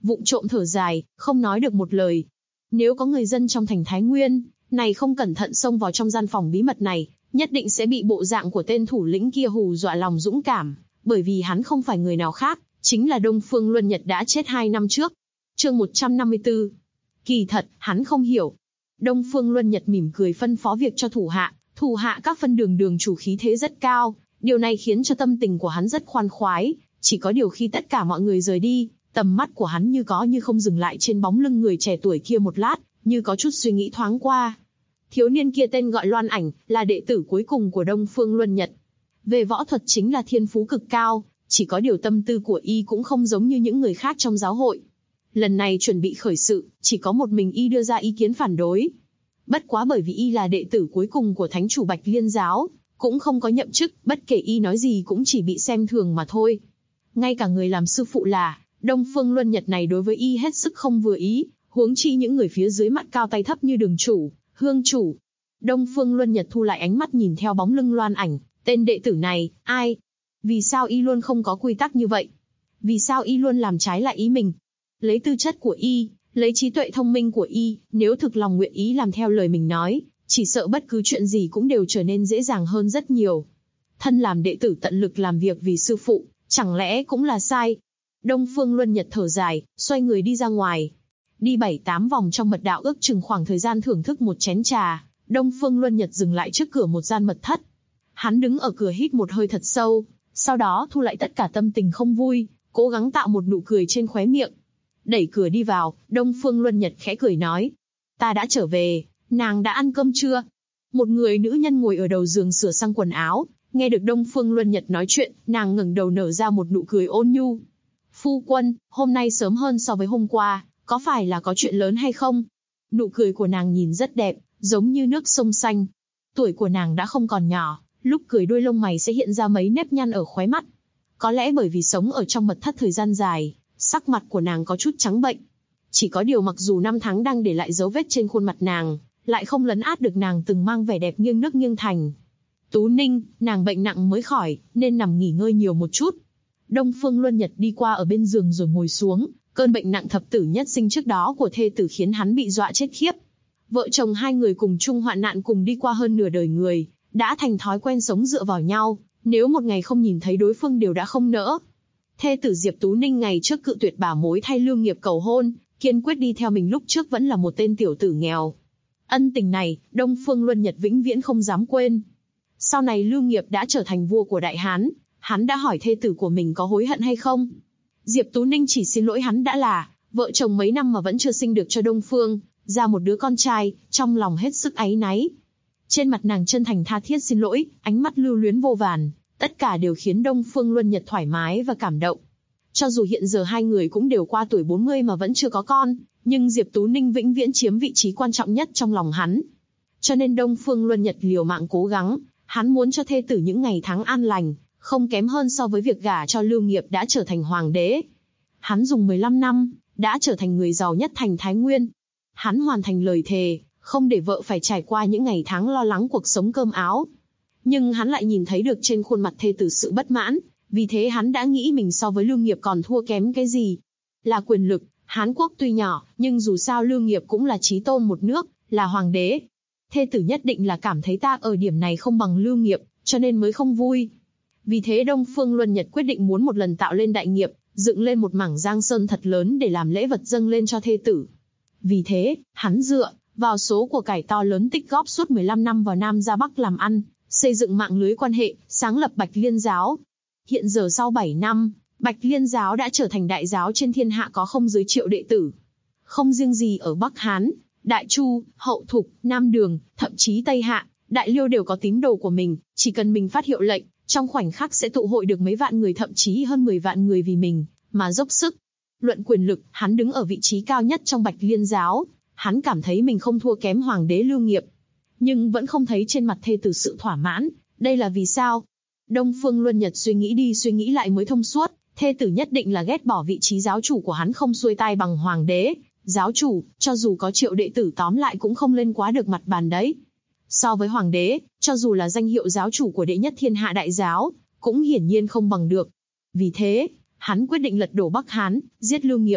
vụng trộm thở dài, không nói được một lời. Nếu có người dân trong thành Thái Nguyên này không cẩn thận xông vào trong gian phòng bí mật này, nhất định sẽ bị bộ dạng của tên thủ lĩnh kia hù dọa lòng dũng cảm, bởi vì hắn không phải người nào khác, chính là Đông Phương Luân Nhật đã chết 2 năm trước. Chương 154. Kỳ thật, hắn không hiểu. Đông Phương Luân Nhật mỉm cười phân phó việc cho thủ hạ các phân đường chủ khí thế rất cao, điều này khiến cho tâm tình của hắn rất khoan khoái, chỉ có điều khi tất cả mọi người rời đi, tầm mắt của hắn như có như không dừng lại trên bóng lưng người trẻ tuổi kia một lát, như có chút suy nghĩ thoáng qua. Thiếu niên kia tên gọi Loan Ảnh, là đệ tử cuối cùng của Đông Phương Luân Nhật. Về võ thuật chính là thiên phú cực cao, chỉ có điều tâm tư của y cũng không giống như những người khác trong giáo hội. Lần này chuẩn bị khởi sự, chỉ có một mình y đưa ra ý kiến phản đối. Bất quá bởi vì y là đệ tử cuối cùng của thánh chủ Bạch Liên giáo, cũng không có nhậm chức, bất kể y nói gì cũng chỉ bị xem thường mà thôi. Ngay cả người làm sư phụ là Đông Phương Luân Nhật này đối với y hết sức không vừa ý, huống chi những người phía dưới mặt cao tay thấp như Đường chủ, Hương chủ. Đông Phương Luân Nhật thu lại ánh mắt nhìn theo bóng lưng Loan Ảnh, tên đệ tử này, ai? Vì sao y luôn không có quy tắc như vậy? Vì sao y luôn làm trái lại ý mình? Lấy tư chất của y, lấy trí tuệ thông minh của y, nếu thực lòng nguyện ý làm theo lời mình nói, chỉ sợ bất cứ chuyện gì cũng đều trở nên dễ dàng hơn rất nhiều. Thân làm đệ tử tận lực làm việc vì sư phụ, chẳng lẽ cũng là sai? Đông Phương Luân Nhật thở dài, xoay người đi ra ngoài. Đi 7-8 vòng trong mật đạo ước chừng khoảng thời gian thưởng thức một chén trà, Đông Phương Luân Nhật dừng lại trước cửa một gian mật thất. Hắn đứng ở cửa hít một hơi thật sâu, sau đó thu lại tất cả tâm tình không vui, cố gắng tạo một nụ cười trên khóe miệng. Đẩy cửa đi vào, Đông Phương Luân Nhật khẽ cười nói. Ta đã trở về, nàng đã ăn cơm chưa? Một người nữ nhân ngồi ở đầu giường sửa sang quần áo, nghe được Đông Phương Luân Nhật nói chuyện, nàng ngẩng đầu nở ra một nụ cười ôn nhu. Phu quân, hôm nay sớm hơn so với hôm qua, có phải là có chuyện lớn hay không? Nụ cười của nàng nhìn rất đẹp, giống như nước sông xanh. Tuổi của nàng đã không còn nhỏ, lúc cười đuôi lông mày sẽ hiện ra mấy nếp nhăn ở khóe mắt. Có lẽ bởi vì sống ở trong mật thất thời gian dài, sắc mặt của nàng có chút trắng bệnh. Chỉ có điều mặc dù năm tháng đang để lại dấu vết trên khuôn mặt nàng, lại không lấn át được nàng từng mang vẻ đẹp nghiêng nước nghiêng thành. Tú Ninh, nàng bệnh nặng mới khỏi, nên nằm nghỉ ngơi nhiều một chút. Đông Phương Luân Nhật đi qua ở bên giường rồi ngồi xuống, cơn bệnh nặng thập tử nhất sinh trước đó của thê tử khiến hắn bị dọa chết khiếp. Vợ chồng hai người cùng chung hoạn nạn cùng đi qua hơn nửa đời người, đã thành thói quen sống dựa vào nhau, nếu một ngày không nhìn thấy đối phương đều đã không nỡ. Thê tử Diệp Tú Ninh ngày trước cự tuyệt bà mối thay Lương Nghiệp cầu hôn, kiên quyết đi theo mình lúc trước vẫn là một tên tiểu tử nghèo. Ân tình này, Đông Phương Luân Nhật vĩnh viễn không dám quên. Sau này Lương Nghiệp đã trở thành vua của Đại Hán, hắn đã hỏi thê tử của mình có hối hận hay không. Diệp Tú Ninh chỉ xin lỗi hắn đã là, vợ chồng mấy năm mà vẫn chưa sinh được cho Đông Phương ra một đứa con trai, trong lòng hết sức áy náy. Trên mặt nàng chân thành tha thiết xin lỗi, ánh mắt lưu luyến vô vàn, tất cả đều khiến Đông Phương Luân Nhật thoải mái và cảm động. Cho dù hiện giờ hai người cũng đều qua tuổi 40 mà vẫn chưa có con, nhưng Diệp Tú Ninh vĩnh viễn chiếm vị trí quan trọng nhất trong lòng hắn. Cho nên Đông Phương Luân Nhật liều mạng cố gắng, hắn muốn cho thê tử những ngày tháng an lành, không kém hơn so với việc gả cho Lương Nghiệp đã trở thành hoàng đế. Hắn dùng 15 năm, đã trở thành người giàu nhất thành Thái Nguyên. Hắn hoàn thành lời thề, không để vợ phải trải qua những ngày tháng lo lắng cuộc sống cơm áo. Nhưng hắn lại nhìn thấy được trên khuôn mặt thê tử sự bất mãn, vì thế hắn đã nghĩ mình so với Lương Nghiệp còn thua kém cái gì. Là quyền lực, Hán quốc tuy nhỏ, nhưng dù sao Lương Nghiệp cũng là chí tôn một nước, là hoàng đế. Thê tử nhất định là cảm thấy ta ở điểm này không bằng Lương Nghiệp, cho nên mới không vui. Vì thế Đông Phương Luân Nhật quyết định muốn một lần tạo lên đại nghiệp, dựng lên một mảng giang sơn thật lớn để làm lễ vật dâng lên cho thê tử. Vì thế, hắn dựa vào số của cải to lớn tích góp suốt 15 năm vào Nam ra Bắc làm ăn, xây dựng mạng lưới quan hệ, sáng lập Bạch Liên giáo. Hiện giờ sau 7 năm, Bạch Liên giáo đã trở thành đại giáo trên thiên hạ có không dưới triệu đệ tử. Không riêng gì ở Bắc Hán, Đại Chu, Hậu Thục, Nam Đường, thậm chí Tây Hạ, Đại Liêu đều có tín đồ của mình, chỉ cần mình phát hiệu lệnh, trong khoảnh khắc sẽ tụ hội được mấy vạn người thậm chí hơn 10 vạn người vì mình mà dốc sức. Luận quyền lực, hắn đứng ở vị trí cao nhất trong Bạch Liên giáo, hắn cảm thấy mình không thua kém hoàng đế Lương Nghiệp, nhưng vẫn không thấy trên mặt thê tử sự thỏa mãn. Đây là vì sao? Đông Phương Luân Nhật suy nghĩ đi suy nghĩ lại mới thông suốt, thê tử nhất định là ghét bỏ vị trí giáo chủ của hắn không xuôi tai bằng hoàng đế. Giáo chủ, cho dù có triệu đệ tử tóm lại cũng không lên quá được mặt bàn đấy. So với hoàng đế, cho dù là danh hiệu giáo chủ của đệ nhất thiên hạ đại giáo, cũng hiển nhiên không bằng được. Vì thế, hắn quyết định lật đổ Bắc Hán, giết Lương Nghiệp.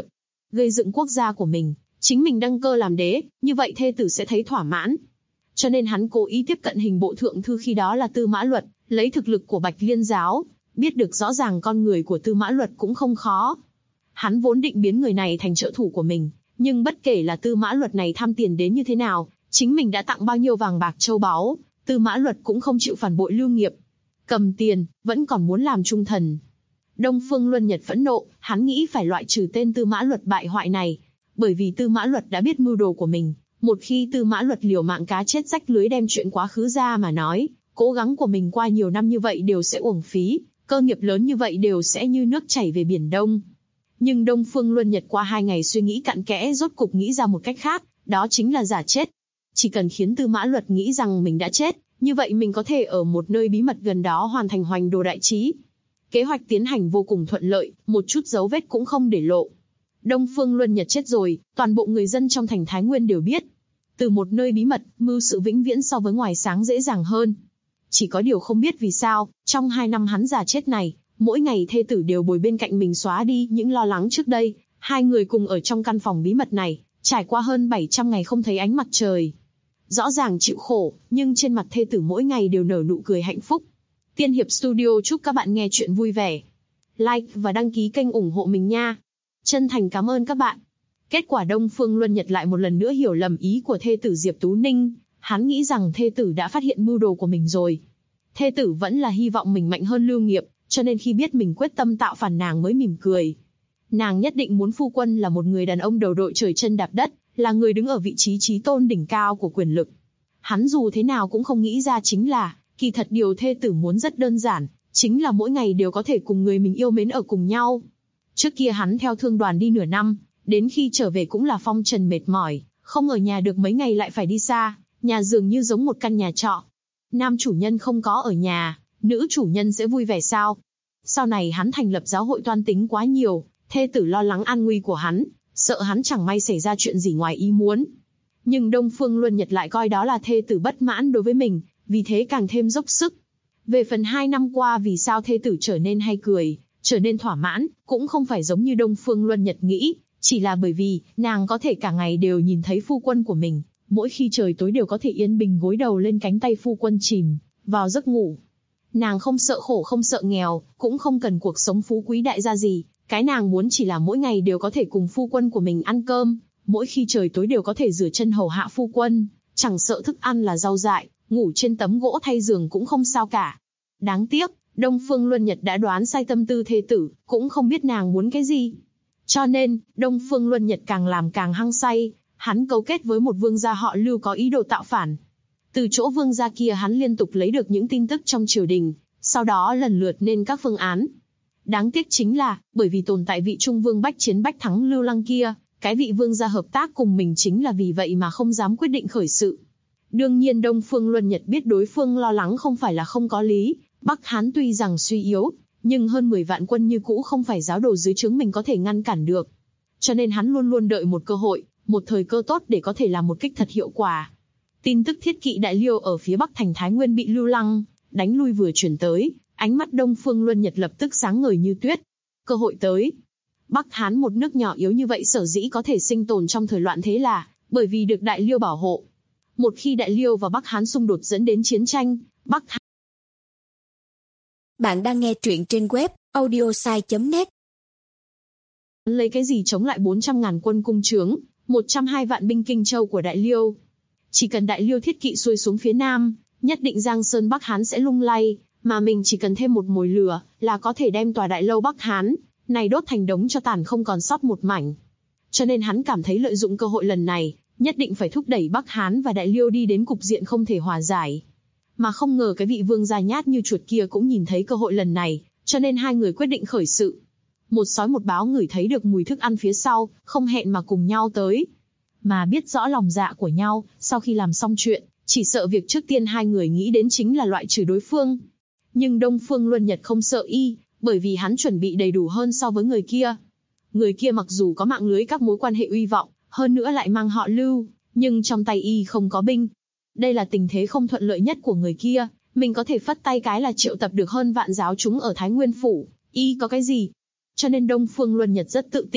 gây dựng quốc gia của mình, chính mình đăng cơ làm đế, như vậy thê tử sẽ thấy thỏa mãn. Cho nên hắn cố ý tiếp cận hình bộ thượng thư khi đó là Tư Mã Luật, lấy thực lực của Bạch Liên giáo, biết được rõ ràng con người của Tư Mã Luật cũng không khó. Hắn vốn định biến người này thành trợ thủ của mình, nhưng bất kể là Tư Mã Luật này tham tiền đến như thế nào, chính mình đã tặng bao nhiêu vàng bạc châu báu, Tư Mã Luật cũng không chịu phản bội lưu nghiệp. Cầm tiền, vẫn còn muốn làm trung thần. Đông Phương Luân Nhật phẫn nộ, hắn nghĩ phải loại trừ tên Tư Mã Luật bại hoại này, bởi vì Tư Mã Luật đã biết mưu đồ của mình. Một khi Tư Mã Luật liều mạng cá chết rách lưới đem chuyện quá khứ ra mà nói, cố gắng của mình qua nhiều năm như vậy đều sẽ uổng phí, cơ nghiệp lớn như vậy đều sẽ như nước chảy về Biển Đông. Nhưng Đông Phương Luân Nhật qua 2 ngày suy nghĩ cặn kẽ rốt cục nghĩ ra một cách khác, đó chính là giả chết. Chỉ cần khiến Tư Mã Luật nghĩ rằng mình đã chết, như vậy mình có thể ở một nơi bí mật gần đó hoàn thành hoành đồ đại trí. Kế hoạch tiến hành vô cùng thuận lợi, một chút dấu vết cũng không để lộ. Đông Phương Luân Nhật chết rồi, toàn bộ người dân trong thành Thái Nguyên đều biết. Từ một nơi bí mật, mưu sự vĩnh viễn so với ngoài sáng dễ dàng hơn. Chỉ có điều không biết vì sao, trong 2 năm hắn già chết này, mỗi ngày thê tử đều bồi bên cạnh mình xóa đi những lo lắng trước đây. 2 người cùng ở trong căn phòng bí mật này, trải qua hơn 700 ngày không thấy ánh mặt trời. Rõ ràng chịu khổ, nhưng trên mặt thê tử mỗi ngày đều nở nụ cười hạnh phúc. Tiên Hiệp Studio chúc các bạn nghe chuyện vui vẻ. Like và đăng ký kênh ủng hộ mình nha. Chân thành cảm ơn các bạn. Kết quả Đông Phương Luân Nhật lại một lần nữa hiểu lầm ý của thê tử Diệp Tú Ninh. Hắn nghĩ rằng thê tử đã phát hiện mưu đồ của mình rồi. Thê tử vẫn là hy vọng mình mạnh hơn lưu nghiệp, cho nên khi biết mình quyết tâm tạo phản nàng mới mỉm cười. Nàng nhất định muốn phu quân là một người đàn ông đầu đội trời chân đạp đất, là người đứng ở vị trí chí tôn đỉnh cao của quyền lực. Hắn dù thế nào cũng không nghĩ ra chính là, kỳ thật điều thê tử muốn rất đơn giản, chính là mỗi ngày đều có thể cùng người mình yêu mến ở cùng nhau. Trước kia hắn theo thương đoàn đi nửa năm, đến khi trở về cũng là phong trần mệt mỏi, không ở nhà được mấy ngày lại phải đi xa, nhà dường như giống một căn nhà trọ. Nam chủ nhân không có ở nhà, nữ chủ nhân sẽ vui vẻ sao? Sau này hắn thành lập giáo hội toan tính quá nhiều, thê tử lo lắng an nguy của hắn, sợ hắn chẳng may xảy ra chuyện gì ngoài ý muốn. Nhưng Đông Phương Luân Nhật lại coi đó là thê tử bất mãn đối với mình, vì thế càng thêm dốc sức. Về phần 2 năm qua vì sao thê tử trở nên hay cười, trở nên thỏa mãn, cũng không phải giống như Đông Phương Luân Nhật nghĩ, chỉ là bởi vì nàng có thể cả ngày đều nhìn thấy phu quân của mình, mỗi khi trời tối đều có thể yên bình gối đầu lên cánh tay phu quân chìm vào giấc ngủ. Nàng không sợ khổ không sợ nghèo, cũng không cần cuộc sống phú quý đại gia gì, cái nàng muốn chỉ là mỗi ngày đều có thể cùng phu quân của mình ăn cơm, mỗi khi trời tối đều có thể rửa chân hầu hạ phu quân, chẳng sợ thức ăn là rau dại, ngủ trên tấm gỗ thay giường cũng không sao cả. Đáng tiếc, Đông Phương Luân Nhật đã đoán sai tâm tư thê tử, cũng không biết nàng muốn cái gì. Cho nên, Đông Phương Luân Nhật càng làm càng hăng say, hắn cấu kết với một vương gia họ Lưu có ý đồ tạo phản. Từ chỗ vương gia kia hắn liên tục lấy được những tin tức trong triều đình, sau đó lần lượt nên các phương án. Đáng tiếc chính là, bởi vì tồn tại vị trung vương bách chiến bách thắng Lưu Lăng kia, cái vị vương gia hợp tác cùng mình chính là vì vậy mà không dám quyết định khởi sự. Đương nhiên Đông Phương Luân Nhật biết đối phương lo lắng không phải là không có lý, Bắc Hán tuy rằng suy yếu, nhưng hơn 10 vạn quân như cũ không phải giáo đồ dưới trướng mình có thể ngăn cản được. Cho nên hắn luôn luôn đợi một cơ hội, một thời cơ tốt để có thể làm một kích thật hiệu quả. Tin tức thiết kỵ Đại Liêu ở phía Bắc thành Thái Nguyên bị Lưu Lăng đánh lui vừa chuyển tới, ánh mắt Đông Phương Luân Nhật lập tức sáng ngời như tuyết. Cơ hội tới. Bắc Hán một nước nhỏ yếu như vậy sở dĩ có thể sinh tồn trong thời loạn thế là bởi vì được Đại Liêu bảo hộ. Một khi Đại Liêu và Bắc Hán xung đột dẫn đến chiến tranh, Bắc Hán... Bạn đang nghe truyện trên web audiosai.net. Lấy cái gì chống lại 400.000 quân cung trướng, 102 vạn binh Kinh Châu của Đại Liêu. Chỉ cần Đại Liêu thiết kỵ xuôi xuống phía Nam, nhất định Giang Sơn Bắc Hán sẽ lung lay, mà mình chỉ cần thêm một mồi lửa là có thể đem tòa Đại Lâu Bắc Hán này đốt thành đống cho tàn không còn sót một mảnh. Cho nên hắn cảm thấy lợi dụng cơ hội lần này, nhất định phải thúc đẩy Bắc Hán và Đại Liêu đi đến cục diện không thể hòa giải. Mà không ngờ cái vị vương gia nhát như chuột kia cũng nhìn thấy cơ hội lần này, cho nên hai người quyết định khởi sự. Một sói một báo ngửi thấy được mùi thức ăn phía sau, không hẹn mà cùng nhau tới. Mà biết rõ lòng dạ của nhau, sau khi làm xong chuyện, chỉ sợ việc trước tiên hai người nghĩ đến chính là loại trừ đối phương. Nhưng Đông Phương Luân Nhật không sợ y, bởi vì hắn chuẩn bị đầy đủ hơn so với người kia. Người kia mặc dù có mạng lưới các mối quan hệ uy vọng, hơn nữa lại mang họ Lưu, nhưng trong tay y không có binh. Đây là tình thế không thuận lợi nhất của người kia, mình có thể phất tay cái là triệu tập được hơn vạn giáo chúng ở Thái Nguyên Phủ, y có cái gì? Cho nên Đông Phương Luân Nhật rất tự tin,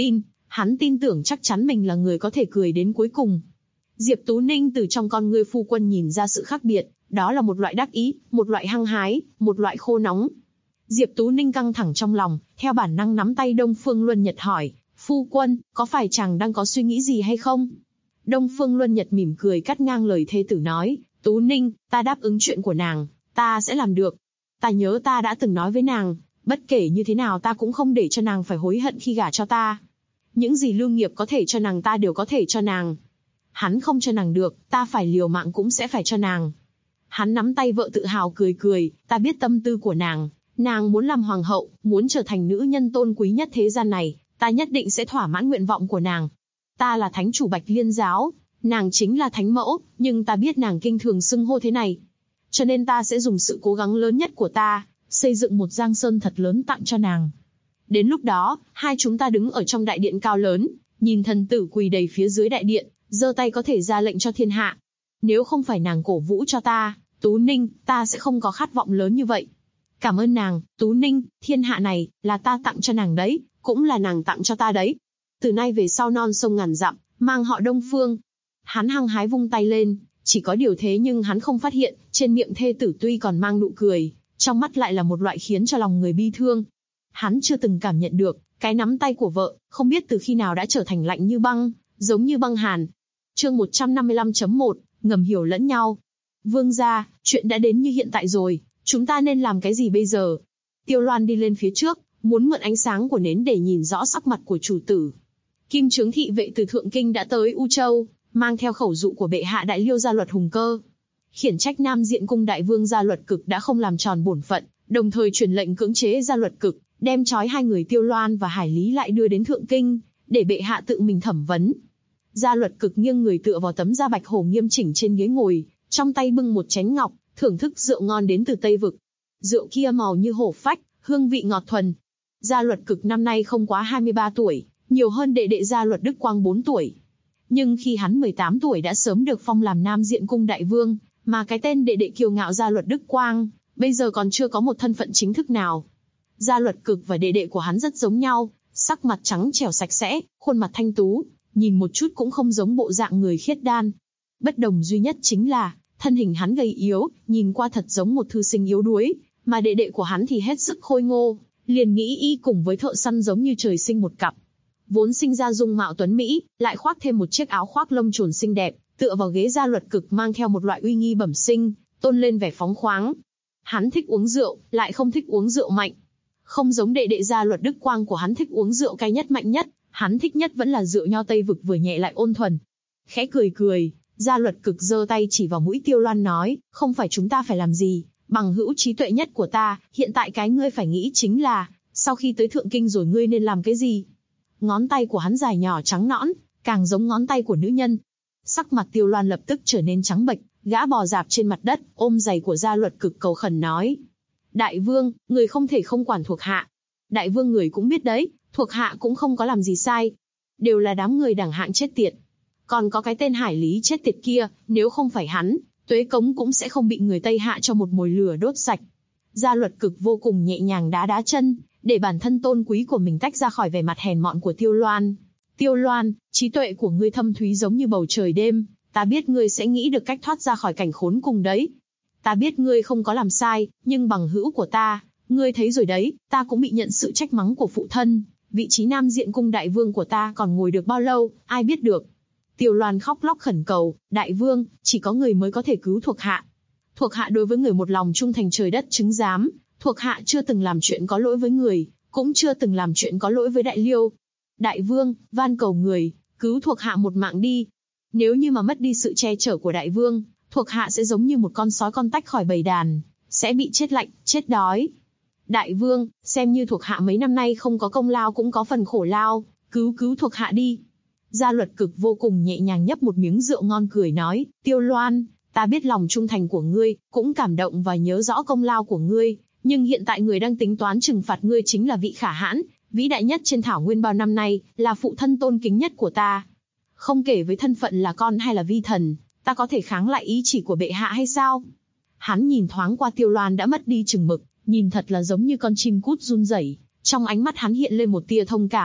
Hắn tin tưởng chắc chắn mình là người có thể cười đến cuối cùng. Diệp Tú Ninh từ trong con ngươi phu quân nhìn ra sự khác biệt, đó là một loại đắc ý, một loại hăng hái, một loại khô nóng. Diệp Tú Ninh căng thẳng trong lòng, theo bản năng nắm tay Đông Phương Luân Nhật hỏi, phu quân, có phải chàng đang có suy nghĩ gì hay không? Đông Phương Luân Nhật mỉm cười cắt ngang lời thê tử nói, Tú Ninh, ta đáp ứng chuyện của nàng, ta sẽ làm được. Ta nhớ ta đã từng nói với nàng, bất kể như thế nào ta cũng không để cho nàng phải hối hận khi gả cho ta. Những gì Lưu Nghiệp có thể cho nàng ta đều có thể cho nàng. Hắn không cho nàng được, ta phải liều mạng cũng sẽ phải cho nàng. Hắn nắm tay vợ tự hào cười cười, ta biết tâm tư của nàng. Nàng muốn làm hoàng hậu, muốn trở thành nữ nhân tôn quý nhất thế gian này, ta nhất định sẽ thỏa mãn nguyện vọng của nàng. Ta là thánh chủ Bạch Liên giáo, nàng chính là thánh mẫu, nhưng ta biết nàng kinh thường xưng hô thế này. Cho nên ta sẽ dùng sự cố gắng lớn nhất của ta, xây dựng một giang sơn thật lớn tặng cho nàng. Đến lúc đó, hai chúng ta đứng ở trong đại điện cao lớn, nhìn thần tử quỳ đầy phía dưới đại điện, giơ tay có thể ra lệnh cho thiên hạ. Nếu không phải nàng cổ vũ cho ta, Tú Ninh, ta sẽ không có khát vọng lớn như vậy. Cảm ơn nàng, Tú Ninh, thiên hạ này, là ta tặng cho nàng đấy, cũng là nàng tặng cho ta đấy. Từ nay về sau non sông ngàn dặm, mang họ Đông Phương. Hắn hăng hái vung tay lên, chỉ có điều thế nhưng hắn không phát hiện, trên miệng thê tử tuy còn mang nụ cười, trong mắt lại là một loại khiến cho lòng người bi thương. Hắn chưa từng cảm nhận được, cái nắm tay của vợ, không biết từ khi nào đã trở thành lạnh như băng, giống như băng hàn. Chương 155.1, ngầm hiểu lẫn nhau. Vương gia, chuyện đã đến như hiện tại rồi, chúng ta nên làm cái gì bây giờ? Tiêu Loan đi lên phía trước, muốn mượn ánh sáng của nến để nhìn rõ sắc mặt của chủ tử. Kim Chướng thị vệ từ Thượng Kinh đã tới U Châu, mang theo khẩu dụ của bệ hạ Đại Liêu Gia Luật Hùng Cơ. Khiển trách Nam Diện Cung Đại Vương Gia Luật Cực đã không làm tròn bổn phận, đồng thời truyền lệnh cưỡng chế Gia Luật Cực, đem trói hai người Tiêu Loan và Hải Lý lại đưa đến Thượng Kinh, để bệ hạ tự mình thẩm vấn. Gia Luật Cực nghiêng người tựa vào tấm da bạch hổ nghiêm chỉnh trên ghế ngồi, trong tay bưng một chén ngọc, thưởng thức rượu ngon đến từ Tây Vực. Rượu kia màu như hổ phách, hương vị ngọt thuần. Gia Luật Cực năm nay không quá 23 tuổi, nhiều hơn đệ đệ Gia Luật Đức Quang 4 tuổi. Nhưng khi hắn 18 tuổi đã sớm được phong làm Nam Diện Cung Đại Vương, mà cái tên đệ đệ kiêu ngạo Gia Luật Đức Quang, bây giờ còn chưa có một thân phận chính thức nào. Gia Luật Cực và đệ đệ của hắn rất giống nhau, sắc mặt trắng trẻo sạch sẽ, khuôn mặt thanh tú, nhìn một chút cũng không giống bộ dạng người khiết đan. Bất đồng duy nhất chính là, thân hình hắn gầy yếu, nhìn qua thật giống một thư sinh yếu đuối, mà đệ đệ của hắn thì hết sức khôi ngô, liền nghĩ y cùng với thợ săn giống như trời sinh một cặp. Vốn sinh ra dung mạo tuấn mỹ, lại khoác thêm một chiếc áo khoác lông trồn xinh đẹp, tựa vào ghế Gia Luật Cực mang theo một loại uy nghi bẩm sinh, tôn lên vẻ phóng khoáng. Hắn thích uống rượu, lại không thích uống rượu mạnh. Không giống đệ đệ Gia Luật Đức Quang của hắn thích uống rượu cay nhất mạnh nhất, hắn thích nhất vẫn là rượu nho Tây Vực vừa nhẹ lại ôn thuần. Khẽ cười cười, Gia Luật Cực giơ tay chỉ vào mũi Tiêu Loan nói, không phải chúng ta phải làm gì, bằng hữu trí tuệ nhất của ta, hiện tại cái ngươi phải nghĩ chính là, sau khi tới Thượng Kinh rồi ngươi nên làm cái gì? Ngón tay của hắn dài nhỏ trắng nõn, càng giống ngón tay của nữ nhân. Sắc mặt Tiêu Loan lập tức trở nên trắng bệch, gã bò dạp trên mặt đất, ôm giày của Gia Luật Cực cầu khẩn nói. Đại vương, người không thể không quản thuộc hạ. Đại vương người cũng biết đấy, thuộc hạ cũng không có làm gì sai. Đều là đám người đẳng hạng chết tiệt. Còn có cái tên Hải Lý chết tiệt kia, nếu không phải hắn, Tuế Cống cũng sẽ không bị người Tây Hạ cho một mồi lửa đốt sạch. Gia Luật Cực vô cùng nhẹ nhàng đá đá chân, để bản thân tôn quý của mình tách ra khỏi vẻ mặt hèn mọn của Tiêu Loan. Tiêu Loan, trí tuệ của ngươi thâm thúy giống như bầu trời đêm, ta biết ngươi sẽ nghĩ được cách thoát ra khỏi cảnh khốn cùng đấy. Ta biết ngươi không có làm sai, nhưng bằng hữu của ta, ngươi thấy rồi đấy, ta cũng bị nhận sự trách mắng của phụ thân, vị trí Nam Diện Cung Đại Vương của ta còn ngồi được bao lâu, ai biết được. Tiêu Loan khóc lóc khẩn cầu, Đại Vương, chỉ có người mới có thể cứu thuộc hạ. Thuộc hạ đối với người một lòng trung thành trời đất chứng giám, thuộc hạ chưa từng làm chuyện có lỗi với người, cũng chưa từng làm chuyện có lỗi với Đại Liêu. Đại Vương, van cầu người, cứu thuộc hạ một mạng đi. Nếu như mà mất đi sự che chở của Đại Vương, thuộc hạ sẽ giống như một con sói con tách khỏi bầy đàn, sẽ bị chết lạnh, chết đói. Đại Vương, xem như thuộc hạ mấy năm nay không có công lao cũng có phần khổ lao, cứu thuộc hạ đi. Gia Luật Cực vô cùng nhẹ nhàng nhấp một miếng rượu ngon cười nói, Tiêu Loan, ta biết lòng trung thành của ngươi, cũng cảm động và nhớ rõ công lao của ngươi, nhưng hiện tại người đang tính toán trừng phạt ngươi chính là vị Khả Hãn, vĩ đại nhất trên thảo nguyên bao năm nay, là phụ thân tôn kính nhất của ta. Không kể với thân phận là con hay là vi thần, ta có thể kháng lại ý chỉ của bệ hạ hay sao? Hắn nhìn thoáng qua Tiêu Loan đã mất đi chừng mực, nhìn thật là giống như con chim cút run rẩy, trong ánh mắt hắn hiện lên một tia thông cảm,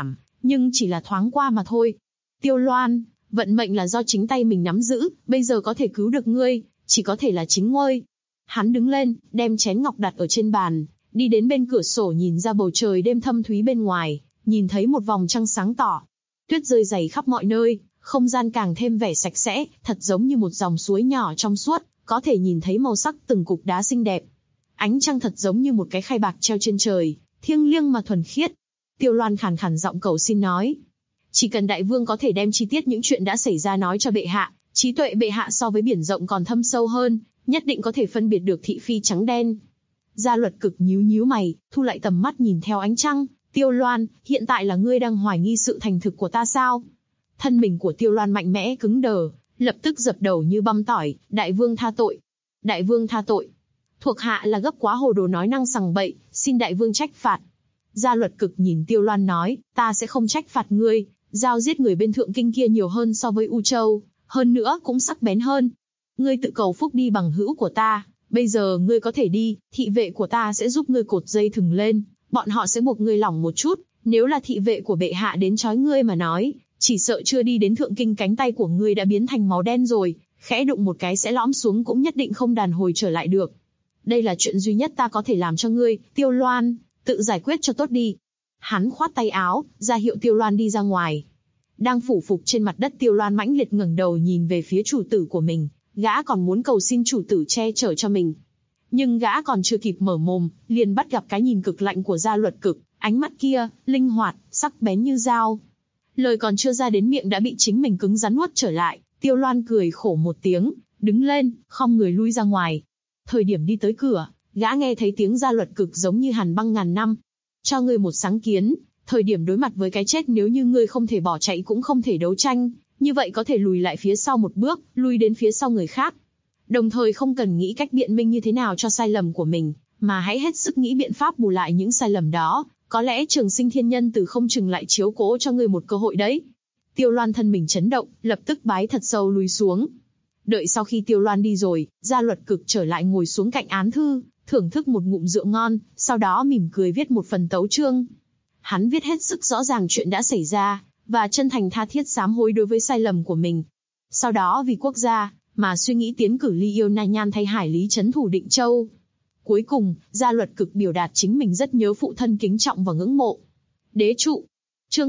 nhưng chỉ là thoáng qua mà thôi. Tiêu Loan, vận mệnh là do chính tay mình nắm giữ, bây giờ có thể cứu được ngươi, chỉ có thể là chính ngươi. Hắn đứng lên, đem chén ngọc đặt ở trên bàn, đi đến bên cửa sổ nhìn ra bầu trời đêm thâm thúy bên ngoài, nhìn thấy một vòng trăng sáng tỏ. Tuyết rơi dày khắp mọi nơi, không gian càng thêm vẻ sạch sẽ, thật giống như một dòng suối nhỏ trong suốt, có thể nhìn thấy màu sắc từng cục đá xinh đẹp. Ánh trăng thật giống như một cái khay bạc treo trên trời, thiêng liêng mà thuần khiết. Tiêu Loan khàn khàn giọng cầu xin nói. Chỉ cần đại vương có thể đem chi tiết những chuyện đã xảy ra nói cho bệ hạ, trí tuệ bệ hạ so với biển rộng còn thâm sâu hơn, nhất định có thể phân biệt được thị phi trắng đen. Gia Luật Cực nhíu nhíu mày, thu lại tầm mắt nhìn theo ánh trăng. Tiêu Loan, hiện tại là ngươi đang hoài nghi sự thành thực của ta sao? Thân mình của Tiêu Loan mạnh mẽ cứng đờ, lập tức dập đầu như băm tỏi. Đại vương tha tội. Đại vương tha tội. Thuộc hạ là gấp quá hồ đồ nói năng sằng bậy, xin đại vương trách phạt. Gia Luật Cực nhìn Tiêu Loan nói, ta sẽ không trách phạt ngươi, dao giết người bên Thượng Kinh kia nhiều hơn so với U Châu, hơn nữa cũng sắc bén hơn. Ngươi tự cầu phúc đi bằng hữu của ta, bây giờ ngươi có thể đi, thị vệ của ta sẽ giúp ngươi cột dây thừng lên, bọn họ sẽ buộc ngươi lỏng một chút, nếu là thị vệ của bệ hạ đến trói ngươi mà nói, chỉ sợ chưa đi đến Thượng Kinh cánh tay của ngươi đã biến thành màu đen rồi, khẽ đụng một cái sẽ lõm xuống cũng nhất định không đàn hồi trở lại được. Đây là chuyện duy nhất ta có thể làm cho ngươi, Tiêu Loan, tự giải quyết cho tốt đi. Hắn khoát tay áo, ra hiệu Tiêu Loan đi ra ngoài. Đang phủ phục trên mặt đất, Tiêu Loan mãnh liệt ngẩng đầu nhìn về phía chủ tử của mình, gã còn muốn cầu xin chủ tử che chở cho mình. Nhưng gã còn chưa kịp mở mồm, liền bắt gặp cái nhìn cực lạnh của Gia Luật Cực, ánh mắt kia, linh hoạt, sắc bén như dao. Lời còn chưa ra đến miệng đã bị chính mình cứng rắn nuốt trở lại. Tiêu Loan cười khổ một tiếng, đứng lên, khom người lui ra ngoài. Thời điểm đi tới cửa, gã nghe thấy tiếng Gia Luật Cực giống như hàn băng ngàn năm. Cho ngươi một sáng kiến, thời điểm đối mặt với cái chết, nếu như ngươi không thể bỏ chạy cũng không thể đấu tranh, như vậy có thể lùi lại phía sau một bước, lui đến phía sau người khác. Đồng thời không cần nghĩ cách biện minh như thế nào cho sai lầm của mình, mà hãy hết sức nghĩ biện pháp bù lại những sai lầm đó, có lẽ Trường Sinh Thiên Nhân từ không chừng lại chiếu cố cho ngươi một cơ hội đấy. Tiêu Loan thân mình chấn động, lập tức bái thật sâu lùi xuống. Đợi sau khi Tiêu Loan đi rồi, Gia Luật Cực trở lại ngồi xuống cạnh án thư, thưởng thức một ngụm rượu ngon, sau đó mỉm cười viết một phần tấu chương. Hắn viết hết sức rõ ràng chuyện đã xảy ra, và chân thành tha thiết sám hối đối với sai lầm của mình. Sau đó vì quốc gia, mà suy nghĩ tiến cử Ly Yêu Na Nhan thay Hải Lý trấn thủ Định Châu. Cuối cùng, Gia Luật Cực biểu đạt chính mình rất nhớ phụ thân, kính trọng và ngưỡng mộ. Đế trụ. Chương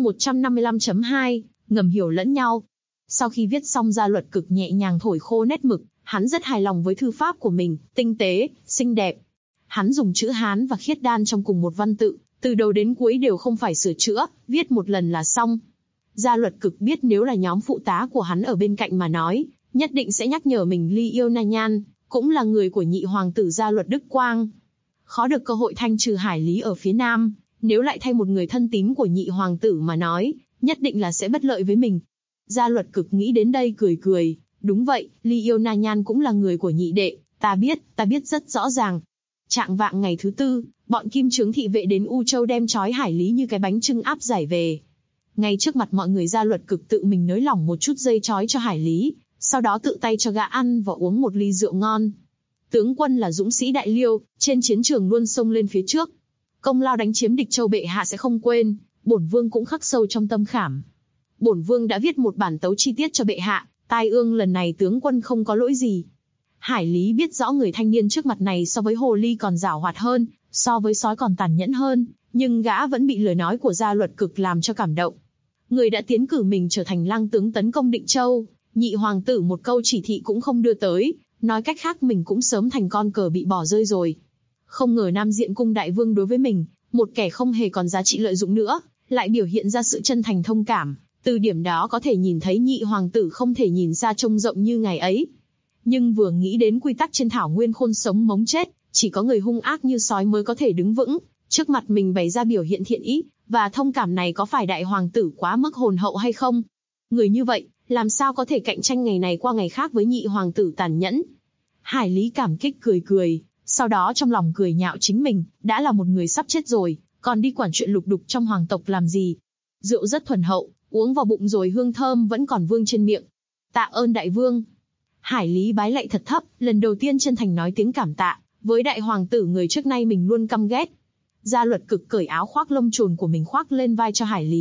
155.2, ngầm hiểu lẫn nhau. Sau khi viết xong, Gia Luật Cực nhẹ nhàng thổi khô nét mực, hắn rất hài lòng với thư pháp của mình, tinh tế, xinh đẹp. Hắn dùng chữ Hán và khiết đan trong cùng một văn tự, từ đầu đến cuối đều không phải sửa chữa, viết một lần là xong. Gia Luật Cực biết nếu là nhóm phụ tá của hắn ở bên cạnh mà nói, nhất định sẽ nhắc nhở mình Ly Yêu Na Nhan, cũng là người của nhị hoàng tử Gia Luật Đức Quang. Khó được cơ hội thanh trừ Hải Lý ở phía Nam, nếu lại thay một người thân tín của nhị hoàng tử mà nói, nhất định là sẽ bất lợi với mình. Gia Luật Cực nghĩ đến đây cười cười, đúng vậy, Ly Yêu Na Nhan cũng là người của nhị đệ, ta biết rất rõ ràng. Trạng vạng ngày thứ tư, bọn Kim Chướng thị vệ đến U Châu đem trói Hải Lý như cái bánh chưng áp giải về. Ngay trước mặt mọi người, Gia Luật Cực tự mình nới lỏng một chút dây trói cho Hải Lý, sau đó tự tay cho gã ăn và uống một ly rượu ngon. Tướng quân là dũng sĩ đại liêu, trên chiến trường luôn xông lên phía trước. Công lao đánh chiếm Địch Châu bệ hạ sẽ không quên, bổn vương cũng khắc sâu trong tâm khảm. Bổn vương đã viết một bản tấu chi tiết cho bệ hạ, tai ương lần này tướng quân không có lỗi gì. Hải Lý biết rõ người thanh niên trước mặt này so với hồ ly còn giảo hoạt hơn, so với sói còn tàn nhẫn hơn, nhưng gã vẫn bị lời nói của Gia Luật Cực làm cho cảm động. Người đã tiến cử mình trở thành lang tướng tấn công Định Châu, nhị hoàng tử một câu chỉ thị cũng không đưa tới, nói cách khác mình cũng sớm thành con cờ bị bỏ rơi rồi. Không ngờ Nam Diện Cung đại vương đối với mình, một kẻ không hề còn giá trị lợi dụng nữa, lại biểu hiện ra sự chân thành thông cảm, từ điểm đó có thể nhìn thấy nhị hoàng tử không thể nhìn xa trông rộng như ngày ấy. Nhưng vừa nghĩ đến quy tắc trên thảo nguyên khôn sống mống chết, chỉ có người hung ác như sói mới có thể đứng vững, trước mặt mình bày ra biểu hiện thiện ý, và thông cảm này có phải đại hoàng tử quá mức hồn hậu hay không? Người như vậy, làm sao có thể cạnh tranh ngày này qua ngày khác với nhị hoàng tử tàn nhẫn? Hải Lý cảm kích cười cười, sau đó trong lòng cười nhạo chính mình, đã là một người sắp chết rồi, còn đi quản chuyện lục đục trong hoàng tộc làm gì? Rượu rất thuần hậu, uống vào bụng rồi hương thơm vẫn còn vương trên miệng. Tạ ơn đại vương. Hải Lý bái lạy thật thấp, lần đầu tiên chân thành nói tiếng cảm tạ, với đại hoàng tử người trước nay mình luôn căm ghét. Gia Luật Cực cởi áo khoác lông trồn của mình khoác lên vai cho Hải Lý,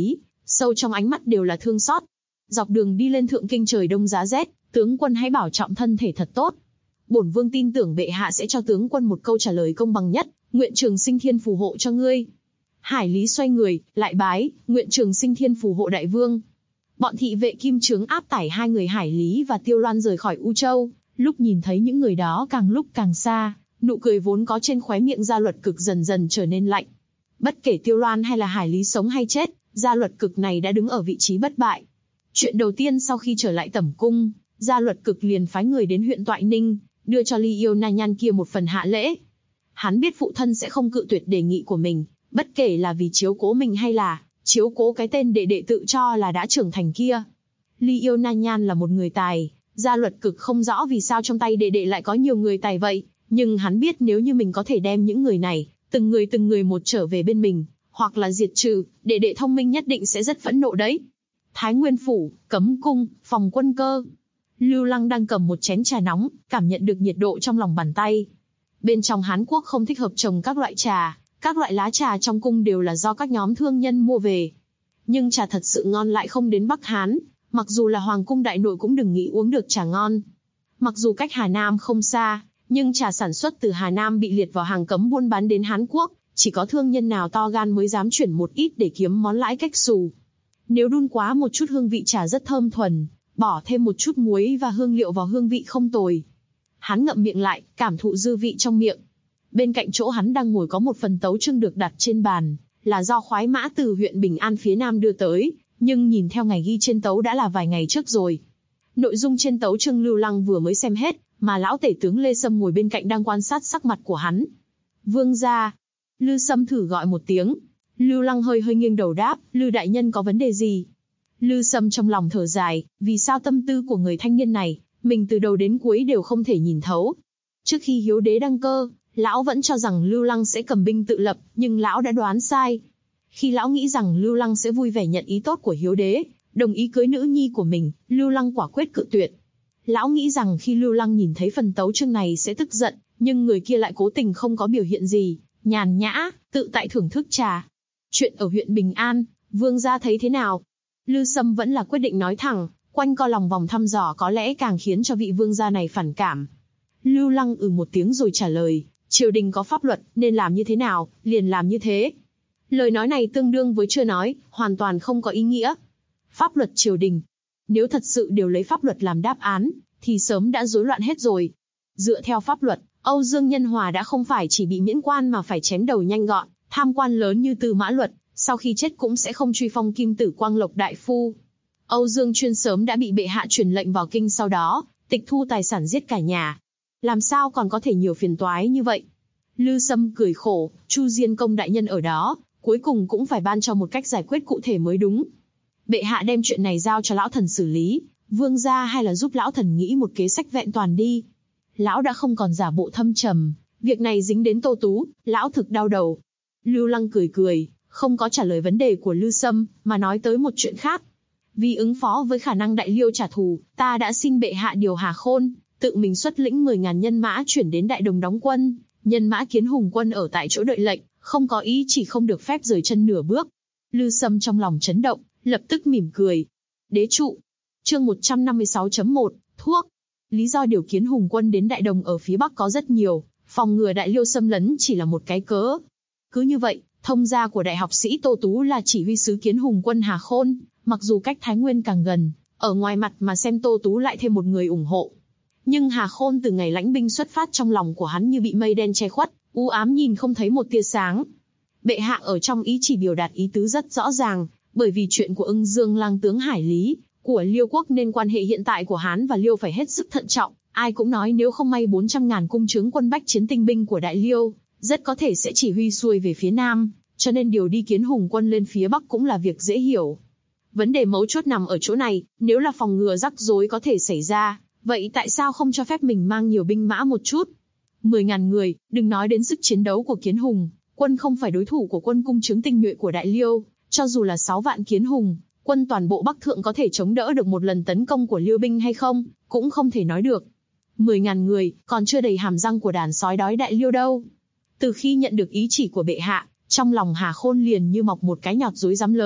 sâu trong ánh mắt đều là thương xót. Dọc đường đi lên thượng kinh trời đông giá rét, tướng quân hãy bảo trọng thân thể thật tốt. Bổn vương tin tưởng bệ hạ sẽ cho tướng quân một câu trả lời công bằng nhất, nguyện Trường Sinh Thiên phù hộ cho ngươi. Hải Lý xoay người, lại bái, nguyện Trường Sinh Thiên phù hộ đại vương. Bọn thị vệ kim trướng áp tải hai người Hải Lý và Tiêu Loan rời khỏi U Châu, lúc nhìn thấy những người đó càng lúc càng xa, nụ cười vốn có trên khóe miệng Gia Luật Cực dần dần trở nên lạnh. Bất kể Tiêu Loan hay là Hải Lý sống hay chết, Gia Luật Cực này đã đứng ở vị trí bất bại. Chuyện đầu tiên sau khi trở lại Tẩm Cung, Gia Luật Cực liền phái người đến huyện Toại Ninh, đưa cho Ly Yêu Na Nhan kia một phần hạ lễ. Hắn biết phụ thân sẽ không cự tuyệt đề nghị của mình, bất kể là vì chiếu cố mình hay là chiếu cố cái tên đệ đệ tự cho là đã trưởng thành kia. Ly Yêu Na Nhan là một người tài, Gia Luật Cực không rõ vì sao trong tay đệ đệ lại có nhiều người tài vậy, nhưng hắn biết nếu như mình có thể đem những người này, từng người một trở về bên mình, hoặc là diệt trừ, đệ đệ thông minh nhất định sẽ rất phẫn nộ đấy. Thái Nguyên Phủ, Cấm Cung, Phòng Quân Cơ. Lưu Lăng đang cầm một chén trà nóng, cảm nhận được nhiệt độ trong lòng bàn tay. Bên trong Hán Quốc không thích hợp trồng các loại trà, các loại lá trà trong cung đều là do các nhóm thương nhân mua về. Nhưng trà thật sự ngon lại không đến Bắc Hán, mặc dù là Hoàng cung đại nội cũng đừng nghĩ uống được trà ngon. Mặc dù cách Hà Nam không xa, nhưng trà sản xuất từ Hà Nam bị liệt vào hàng cấm buôn bán đến Hán Quốc, chỉ có thương nhân nào to gan mới dám chuyển một ít để kiếm món lãi cách xù. Nếu đun quá một chút hương vị trà rất thơm thuần, bỏ thêm một chút muối và hương liệu vào hương vị không tồi. Hắn ngậm miệng lại, cảm thụ dư vị trong miệng. Bên cạnh chỗ hắn đang ngồi có một phần tấu chương được đặt trên bàn, là do khoái mã từ huyện Bình An phía Nam đưa tới, nhưng nhìn theo ngày ghi trên tấu đã là vài ngày trước rồi. Nội dung trên tấu chương Lưu Lăng vừa mới xem hết, mà lão tể tướng Lê Sâm ngồi bên cạnh đang quan sát sắc mặt của hắn. Vương gia. Lư Sâm thử gọi một tiếng. Lưu Lăng hơi nghiêng đầu đáp, Lư đại nhân có vấn đề gì? Lư Sâm trong lòng thở dài, vì sao tâm tư của người thanh niên này, mình từ đầu đến cuối đều không thể nhìn thấu. Trước khi Hiếu đế đăng cơ, lão vẫn cho rằng Lưu Lăng sẽ cầm binh tự lập, nhưng lão đã đoán sai. Khi lão nghĩ rằng Lưu Lăng sẽ vui vẻ nhận ý tốt của Hiếu đế, đồng ý cưới nữ nhi của mình, Lưu Lăng quả quyết cự tuyệt. Lão nghĩ rằng khi Lưu Lăng nhìn thấy phần tấu chương này sẽ tức giận, nhưng người kia lại cố tình không có biểu hiện gì, nhàn nhã, tự tại thưởng thức trà. Chuyện ở huyện Bình An, vương gia thấy thế nào? Lư Sâm vẫn là quyết định nói thẳng, quanh co lòng vòng thăm dò có lẽ càng khiến cho vị vương gia này phản cảm. Lưu Lăng một tiếng rồi trả lời, triều đình có pháp luật, nên làm như thế nào, liền làm như thế. Lời nói này tương đương với chưa nói, hoàn toàn không có ý nghĩa. Pháp luật triều đình. Nếu thật sự đều lấy pháp luật làm đáp án, thì sớm đã rối loạn hết rồi. Dựa theo pháp luật, Âu Dương Nhân Hòa đã không phải chỉ bị miễn quan mà phải chém đầu nhanh gọn, tham quan lớn như Tư Mã Luật, sau khi chết cũng sẽ không truy phong Kim Tử Quang Lộc đại phu. Âu Dương Chuyên sớm đã bị bệ hạ truyền lệnh vào kinh, sau đó tịch thu tài sản giết cả nhà. Làm sao còn có thể nhiều phiền toái như vậy? Lư Sâm cười khổ, Chu Diên Công đại nhân ở đó, cuối cùng cũng phải ban cho một cách giải quyết cụ thể mới đúng. Bệ hạ đem chuyện này giao cho lão thần xử lý, vương gia hay là giúp lão thần nghĩ một kế sách vẹn toàn đi. Lão đã không còn giả bộ thâm trầm, việc này dính đến Tô Tú, lão thực đau đầu. Lưu Lăng cười, không có trả lời vấn đề của Lư Sâm, mà nói tới một chuyện khác. Vì ứng phó với khả năng Đại Liêu trả thù, ta đã xin bệ hạ điều Hà Khôn, tự mình xuất lĩnh 10.000 nhân mã chuyển đến Đại Đồng đóng quân. Nhân mã Kiến Hùng quân ở tại chỗ đợi lệnh, không có ý chỉ không được phép rời chân nửa bước. Lư Sâm trong lòng chấn động, lập tức mỉm cười. Đế trụ. Chương 156.1, thuốc. Lý do điều Kiến Hùng quân đến Đại Đồng ở phía Bắc có rất nhiều, phòng ngừa Đại Liêu xâm lấn chỉ là một cái cớ. Cứ như vậy, thông gia của đại học sĩ Tô Tú là chỉ huy sứ Kiến Hùng quân Hà Khôn, mặc dù cách Thái Nguyên càng gần, ở ngoài mặt mà xem Tô Tú lại thêm một người ủng hộ. Nhưng Hà Khôn từ ngày lãnh binh xuất phát trong lòng của hắn như bị mây đen che khuất, u ám nhìn không thấy một tia sáng. Bệ hạ ở trong ý chỉ biểu đạt ý tứ rất rõ ràng, bởi vì chuyện của Ưng Dương lang tướng Hải Lý, của Liêu quốc nên quan hệ hiện tại của Hán và Liêu phải hết sức thận trọng. Ai cũng nói nếu không may 400.000 cung trướng quân bách chiến tinh binh của Đại Liêu, rất có thể sẽ chỉ huy xuôi về phía Nam, cho nên điều đi Kiến Hùng quân lên phía Bắc cũng là việc dễ hiểu. Vấn đề mấu chốt nằm ở chỗ này, nếu là phòng ngừa rắc rối có thể xảy ra, vậy tại sao không cho phép mình mang nhiều binh mã một chút? 10.000 người, đừng nói đến sức chiến đấu của Kiến Hùng, quân không phải đối thủ của quân cung trướng tinh nhuệ của Đại Liêu, cho dù là 6 vạn Kiến Hùng, quân toàn bộ Bắc Thượng có thể chống đỡ được một lần tấn công của Liêu binh hay không, cũng không thể nói được. 10.000 người, còn chưa đầy hàm răng của đàn sói đói Đại Liêu đâu. Từ khi nhận được ý chỉ của bệ hạ, trong lòng Hà Khôn liền như mọc một cái nhọt rối rắm lớn,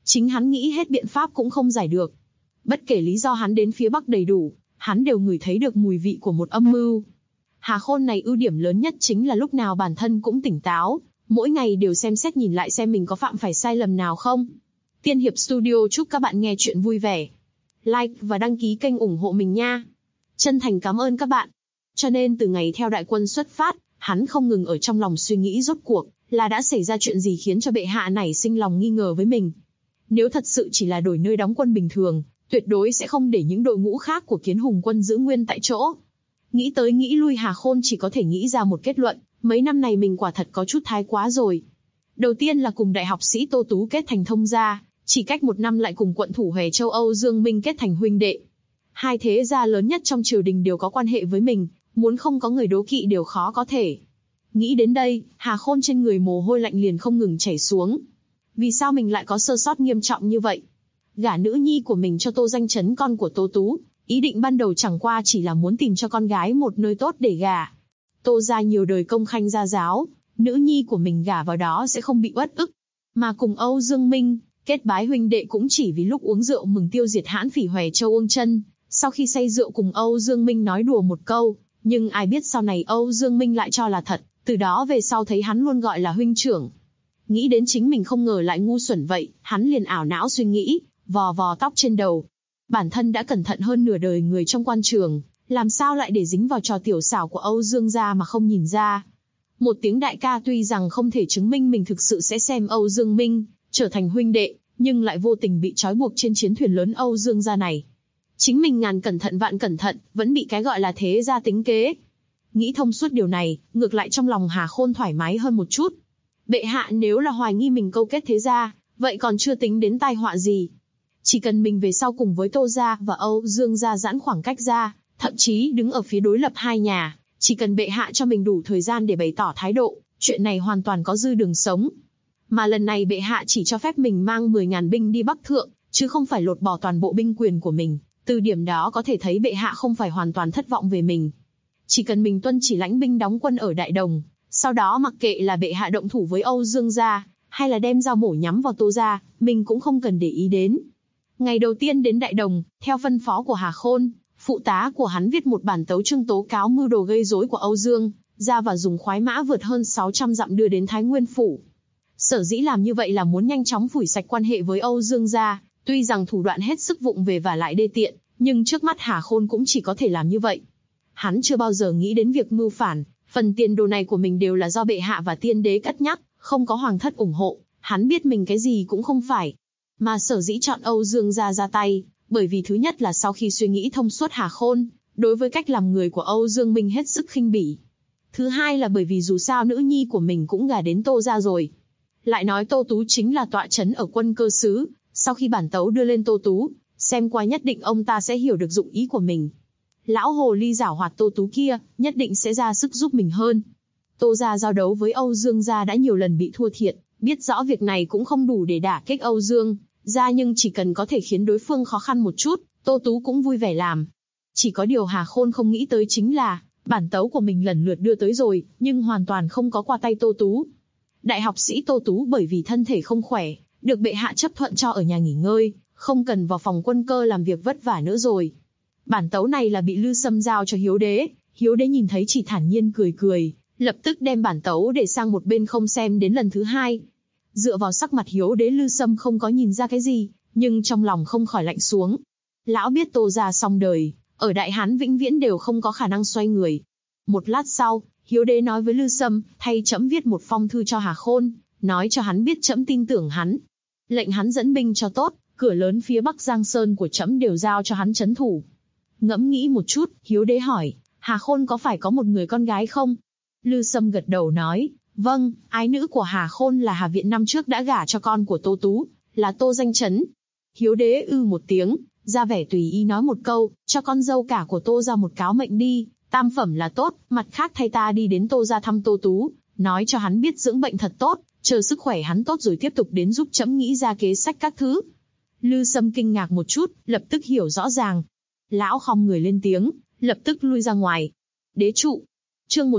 Chính hắn nghĩ hết biện pháp cũng không giải được. Bất kể lý do hắn đến phía Bắc đầy đủ, hắn đều ngửi thấy được mùi vị của một âm mưu. Hà Khôn này ưu điểm lớn nhất chính là lúc nào bản thân cũng tỉnh táo, mỗi ngày đều xem xét nhìn lại xem mình có phạm phải sai lầm nào không. Tiên Hiệp Studio chúc các bạn nghe chuyện vui vẻ. Like và đăng ký kênh ủng hộ mình nha. Chân thành cảm ơn các bạn. Cho nên từ ngày theo đại quân xuất phát, hắn không ngừng ở trong lòng suy nghĩ rốt cuộc là đã xảy ra chuyện gì khiến cho bệ hạ nảy sinh lòng nghi ngờ với mình. Nếu thật sự chỉ là đổi nơi đóng quân bình thường, tuyệt đối sẽ không để những đội ngũ khác của Kiến Hùng quân giữ nguyên tại chỗ. Nghĩ tới nghĩ lui Hà Khôn chỉ có thể nghĩ ra một kết luận, mấy năm này mình quả thật có chút thái quá rồi. Đầu tiên là cùng đại học sĩ Tô Tú kết thành thông gia, chỉ cách một năm lại cùng quận thủ Hòe Châu Âu Dương Minh kết thành huynh đệ. Hai thế gia lớn nhất trong triều đình đều có quan hệ với mình, muốn không có người đố kỵ đều khó có thể. Nghĩ đến đây, Hà Khôn trên người mồ hôi lạnh liền không ngừng chảy xuống. Vì sao mình lại có sơ sót nghiêm trọng như vậy? Gả nữ nhi của mình cho Tô Danh Chấn con của Tô Tú, ý định ban đầu chẳng qua chỉ là muốn tìm cho con gái một nơi tốt để gả. Tô gia nhiều đời công khanh gia giáo, nữ nhi của mình gả vào đó sẽ không bị uất ức. Mà cùng Âu Dương Minh, kết bái huynh đệ cũng chỉ vì lúc uống rượu mừng tiêu diệt hãn phỉ Hòe Châu Uông Chân, sau khi say rượu cùng Âu Dương Minh nói đùa một câu, nhưng ai biết sau này Âu Dương Minh lại cho là thật, từ đó về sau thấy hắn luôn gọi là huynh trưởng. Nghĩ đến chính mình không ngờ lại ngu xuẩn vậy, hắn liền ảo não suy nghĩ, vò vò tóc trên đầu. Bản thân đã cẩn thận hơn nửa đời người trong quan trường, làm sao lại để dính vào trò tiểu xảo của Âu Dương gia mà không nhìn ra. Một tiếng đại ca tuy rằng không thể chứng minh mình thực sự sẽ xem Âu Dương Minh trở thành huynh đệ, nhưng lại vô tình bị trói buộc trên chiến thuyền lớn Âu Dương gia này. Chính mình ngàn cẩn thận vạn cẩn thận, vẫn bị cái gọi là thế gia tính kế. Nghĩ thông suốt điều này, ngược lại trong lòng Hà Khôn thoải mái hơn một chút. Bệ hạ nếu là hoài nghi mình câu kết thế gia, vậy còn chưa tính đến tai họa gì. Chỉ cần mình về sau cùng với Tô gia và Âu Dương gia giãn khoảng cách ra, thậm chí đứng ở phía đối lập hai nhà, chỉ cần bệ hạ cho mình đủ thời gian để bày tỏ thái độ, chuyện này hoàn toàn có dư đường sống. Mà lần này bệ hạ chỉ cho phép mình mang 10.000 binh đi Bắc Thượng, chứ không phải lột bỏ toàn bộ binh quyền của mình. Từ điểm đó có thể thấy bệ hạ không phải hoàn toàn thất vọng về mình. Chỉ cần mình tuân chỉ lãnh binh đóng quân ở Đại Đồng, sau đó mặc kệ là bệ hạ động thủ với Âu Dương gia, hay là đem dao mổ nhắm vào Tô gia, mình cũng không cần để ý đến. Ngày đầu tiên đến Đại Đồng, theo phân phó của Hà Khôn, phụ tá của hắn viết một bản tấu chương tố cáo mưu đồ gây rối của Âu Dương gia và dùng khoái mã vượt hơn 600 dặm đưa đến Thái Nguyên phủ. Sở dĩ làm như vậy là muốn nhanh chóng phủi sạch quan hệ với Âu Dương gia, tuy rằng thủ đoạn hết sức vụng về và lại đê tiện, nhưng trước mắt Hà Khôn cũng chỉ có thể làm như vậy. Hắn chưa bao giờ nghĩ đến việc mưu phản, phần tiền đồ này của mình đều là do bệ hạ và tiên đế cất nhắc, không có hoàng thất ủng hộ, hắn biết mình cái gì cũng không phải. Mà sở dĩ chọn Âu Dương gia ra tay, bởi vì thứ nhất là sau khi suy nghĩ thông suốt Hà Khôn, đối với cách làm người của Âu Dương Minh hết sức khinh bỉ. Thứ hai là bởi vì dù sao nữ nhi của mình cũng gả đến Tô gia rồi. Lại nói Tô Tú chính là tọa chấn ở quân cơ xứ, sau khi bản tấu đưa lên Tô Tú, xem qua nhất định ông ta sẽ hiểu được dụng ý của mình. Lão hồ ly giảo hoạt Tô Tú kia, nhất định sẽ ra sức giúp mình hơn. Tô gia giao đấu với Âu Dương gia đã nhiều lần bị thua thiệt, biết rõ việc này cũng không đủ để đả kích Âu Dương gia, nhưng chỉ cần có thể khiến đối phương khó khăn một chút, Tô Tú cũng vui vẻ làm. Chỉ có điều Hà Khôn không nghĩ tới chính là, bản tấu của mình lần lượt đưa tới rồi, nhưng hoàn toàn không có qua tay Tô Tú. Đại học sĩ Tô Tú bởi vì thân thể không khỏe, được bệ hạ chấp thuận cho ở nhà nghỉ ngơi, không cần vào phòng quân cơ làm việc vất vả nữa rồi. Bản tấu này là bị Lư Sâm giao cho Hiếu Đế nhìn thấy chỉ thản nhiên cười cười, lập tức đem bản tấu để sang một bên không xem đến lần thứ hai. Dựa vào sắc mặt Hiếu Đế, Lư Sâm không có nhìn ra cái gì, nhưng trong lòng không khỏi lạnh xuống. Lão biết Tô gia xong đời, ở Đại Hán vĩnh viễn đều không có khả năng xoay người. Một lát sau, Hiếu Đế nói với Lư Sâm, thay trẫm viết một phong thư cho Hà Khôn, nói cho hắn biết trẫm tin tưởng hắn, lệnh hắn dẫn binh cho tốt, cửa lớn phía Bắc Giang Sơn của trẫm đều giao cho hắn trấn thủ. Ngẫm nghĩ một chút, Hiếu Đế hỏi, Hà Khôn có phải có một người con gái không? Lư Sâm gật đầu nói, vâng, ái nữ của Hà Khôn là Hà Viện năm trước đã gả cho con của Tô Tú, là Tô Danh Chấn. Hiếu Đế một tiếng, ra vẻ tùy ý nói một câu, cho con dâu cả của Tô ra một cáo mệnh đi, tam phẩm là tốt, mặt khác thay ta đi đến Tô ra thăm Tô Tú, nói cho hắn biết dưỡng bệnh thật tốt, chờ sức khỏe hắn tốt rồi tiếp tục đến giúp trẫm nghĩ ra kế sách các thứ. Lư Sâm kinh ngạc một chút, lập tức hiểu rõ ràng. Lão khom người lên tiếng, lập tức lui ra ngoài. Đế trụ. Chương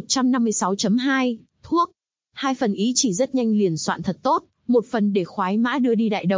156.2, thuốc. Hai phần ý chỉ rất nhanh liền soạn thật tốt, một phần để khoái mã đưa đi Đại Đồng,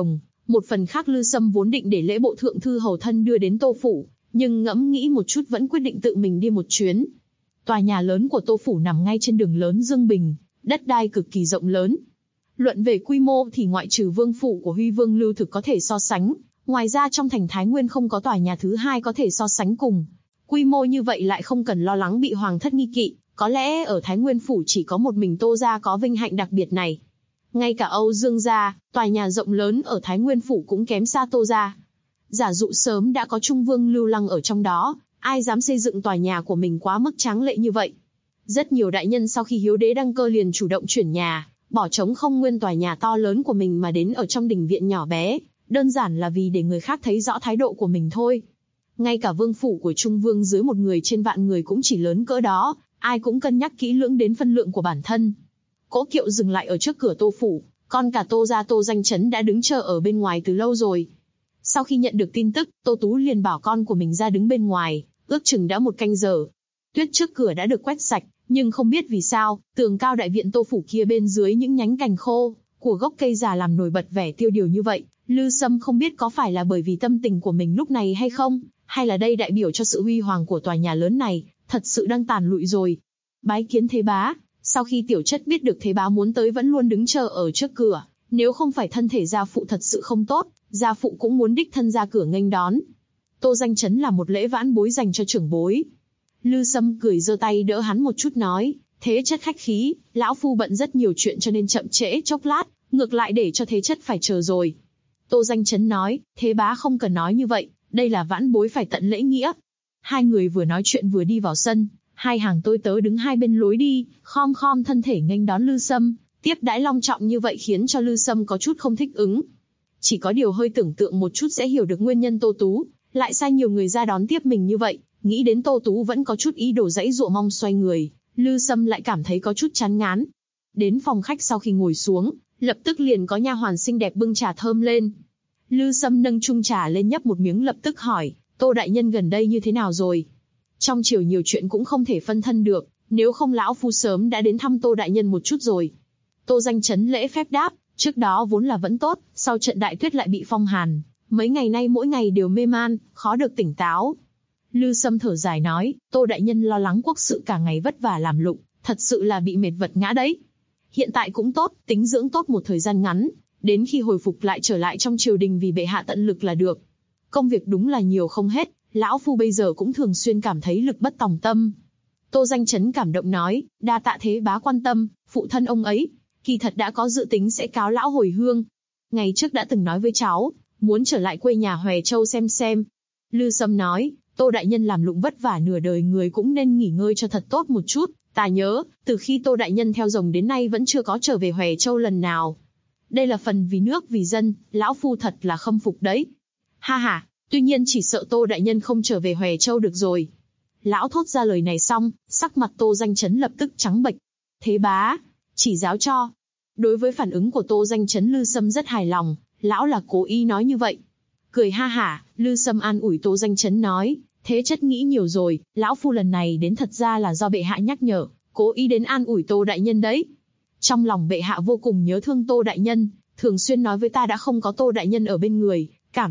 Một phần khác Lư Sâm vốn định để lễ bộ thượng thư hầu thân đưa đến Tô phủ, nhưng ngẫm nghĩ một chút vẫn quyết định tự mình đi một chuyến. Tòa nhà lớn của Tô phủ nằm ngay trên đường lớn Dương Bình, đất đai cực kỳ rộng lớn. Luận về quy mô thì ngoại trừ vương phủ của Huy Vương Lưu Thực có thể so sánh, ngoài ra trong thành Thái Nguyên không có tòa nhà thứ hai có thể so sánh cùng. Quy mô như vậy lại không cần lo lắng bị hoàng thất nghi kỵ, có lẽ ở Thái Nguyên phủ chỉ có một mình Tô gia có vinh hạnh đặc biệt này. Ngay cả Âu Dương gia, tòa nhà rộng lớn ở Thái Nguyên phủ cũng kém xa Tô gia. Giả dụ sớm đã có Trung Vương Lưu Lăng ở trong đó, ai dám xây dựng tòa nhà của mình quá mức tráng lệ như vậy. Rất nhiều đại nhân sau khi Hiếu đế đăng cơ liền chủ động chuyển nhà, bỏ trống không nguyên tòa nhà to lớn của mình mà đến ở trong đình viện nhỏ bé, đơn giản là vì để người khác thấy rõ thái độ của mình thôi. Ngay cả vương phủ của Trung Vương dưới 1 người trên vạn người cũng chỉ lớn cỡ đó, ai cũng cân nhắc kỹ lưỡng đến phân lượng của bản thân. Cỗ kiệu dừng lại ở trước cửa Tô phủ, con cả Tô gia Tô Danh Chấn đã đứng chờ ở bên ngoài từ lâu rồi. Sau khi nhận được tin tức, Tô Tú liền bảo con của mình ra đứng bên ngoài, ước chừng đã 1 canh giờ. Tuyết trước cửa đã được quét sạch, nhưng không biết vì sao, tường cao đại viện Tô phủ kia bên dưới những nhánh cành khô của gốc cây già làm nổi bật vẻ tiêu điều như vậy. Lư Sâm không biết có phải là bởi vì tâm tình của mình lúc này hay không, hay là đây đại biểu cho sự huy hoàng của tòa nhà lớn này, thật sự đang tàn lụi rồi. Bái kiến Thế bá. Sau khi Tiểu Chất biết được Thế bá muốn tới vẫn luôn đứng chờ ở trước cửa, nếu không phải thân thể gia phụ thật sự không tốt, gia phụ cũng muốn đích thân ra cửa nghênh đón. Tô Danh Chấn là một lễ vãn bối dành cho trưởng bối. Lư Sâm cười giơ tay đỡ hắn một chút nói, Thế Chất khách khí, lão phu bận rất nhiều chuyện cho nên chậm trễ chốc lát, ngược lại để cho Thế Chất phải chờ rồi. Tô Danh Chấn nói, Thế bá không cần nói như vậy, đây là vãn bối phải tận lễ nghĩa. Hai người vừa nói chuyện vừa đi vào sân, hai hàng tôi tớ đứng hai bên lối đi, khom khom thân thể nghênh đón Lư Sâm, tiếp đãi long trọng như vậy khiến cho Lư Sâm có chút không thích ứng. Chỉ có điều hơi tưởng tượng một chút sẽ hiểu được nguyên nhân Tô Tú lại sai nhiều người ra đón tiếp mình như vậy, nghĩ đến Tô Tú vẫn có chút ý đồ giãy giụa mong xoay người, Lư Sâm lại cảm thấy có chút chán ngán. Đến phòng khách sau khi ngồi xuống, lập tức liền có nha hoàn xinh đẹp bưng trà thơm lên. Lư Sâm nâng chung trà lên nhấp một miếng lập tức hỏi, Tô đại nhân gần đây như thế nào rồi? Trong triều nhiều chuyện cũng không thể phân thân được, nếu không lão phu sớm đã đến thăm Tô đại nhân một chút rồi. Tô Danh Chấn lễ phép đáp, trước đó vốn là vẫn tốt, sau trận đại tuyết lại bị phong hàn, mấy ngày nay mỗi ngày đều mê man, khó được tỉnh táo. Lư Sâm thở dài nói, Tô đại nhân lo lắng quốc sự cả ngày vất vả làm lụng, thật sự là bị mệt vật ngã đấy. Hiện tại cũng tốt, tính dưỡng tốt một thời gian ngắn, đến khi hồi phục lại trở lại trong triều đình vì bệ hạ tận lực là được. Công việc đúng là nhiều không hết, lão phu bây giờ cũng thường xuyên cảm thấy lực bất tòng tâm. Tô Danh Chấn cảm động nói, đa tạ Thế bá quan tâm, phụ thân ông ấy, kỳ thật đã có dự tính sẽ cáo lão hồi hương. Ngày trước đã từng nói với cháu, muốn trở lại quê nhà Hoè Châu xem. Lư Sâm nói, Tô đại nhân làm lụng vất vả nửa đời người cũng nên nghỉ ngơi cho thật tốt một chút. Ta nhớ, từ khi Tô đại nhân theo rồng đến nay vẫn chưa có trở về Hoè Châu lần nào. Đây là phần vì nước vì dân, lão phu thật là khâm phục đấy. Ha ha, tuy nhiên chỉ sợ Tô đại nhân không trở về Hoè Châu được rồi. Lão thốt ra lời này xong, sắc mặt Tô Danh Chấn lập tức trắng bệch. Thế bá, chỉ giáo cho. Đối với phản ứng của Tô Danh Chấn, Lư Sâm rất hài lòng, lão là cố ý nói như vậy. Cười ha hả, Lư Sâm an ủi Tô Danh Chấn nói, Thế Chất nghĩ nhiều rồi, lão phu lần này đến thật ra là do bệ hạ nhắc nhở, cố ý đến an ủi Tô đại nhân đấy. Trong lòng bệ hạ vô cùng nhớ thương Tô đại nhân, thường xuyên nói với ta đã không có Tô đại nhân ở bên người,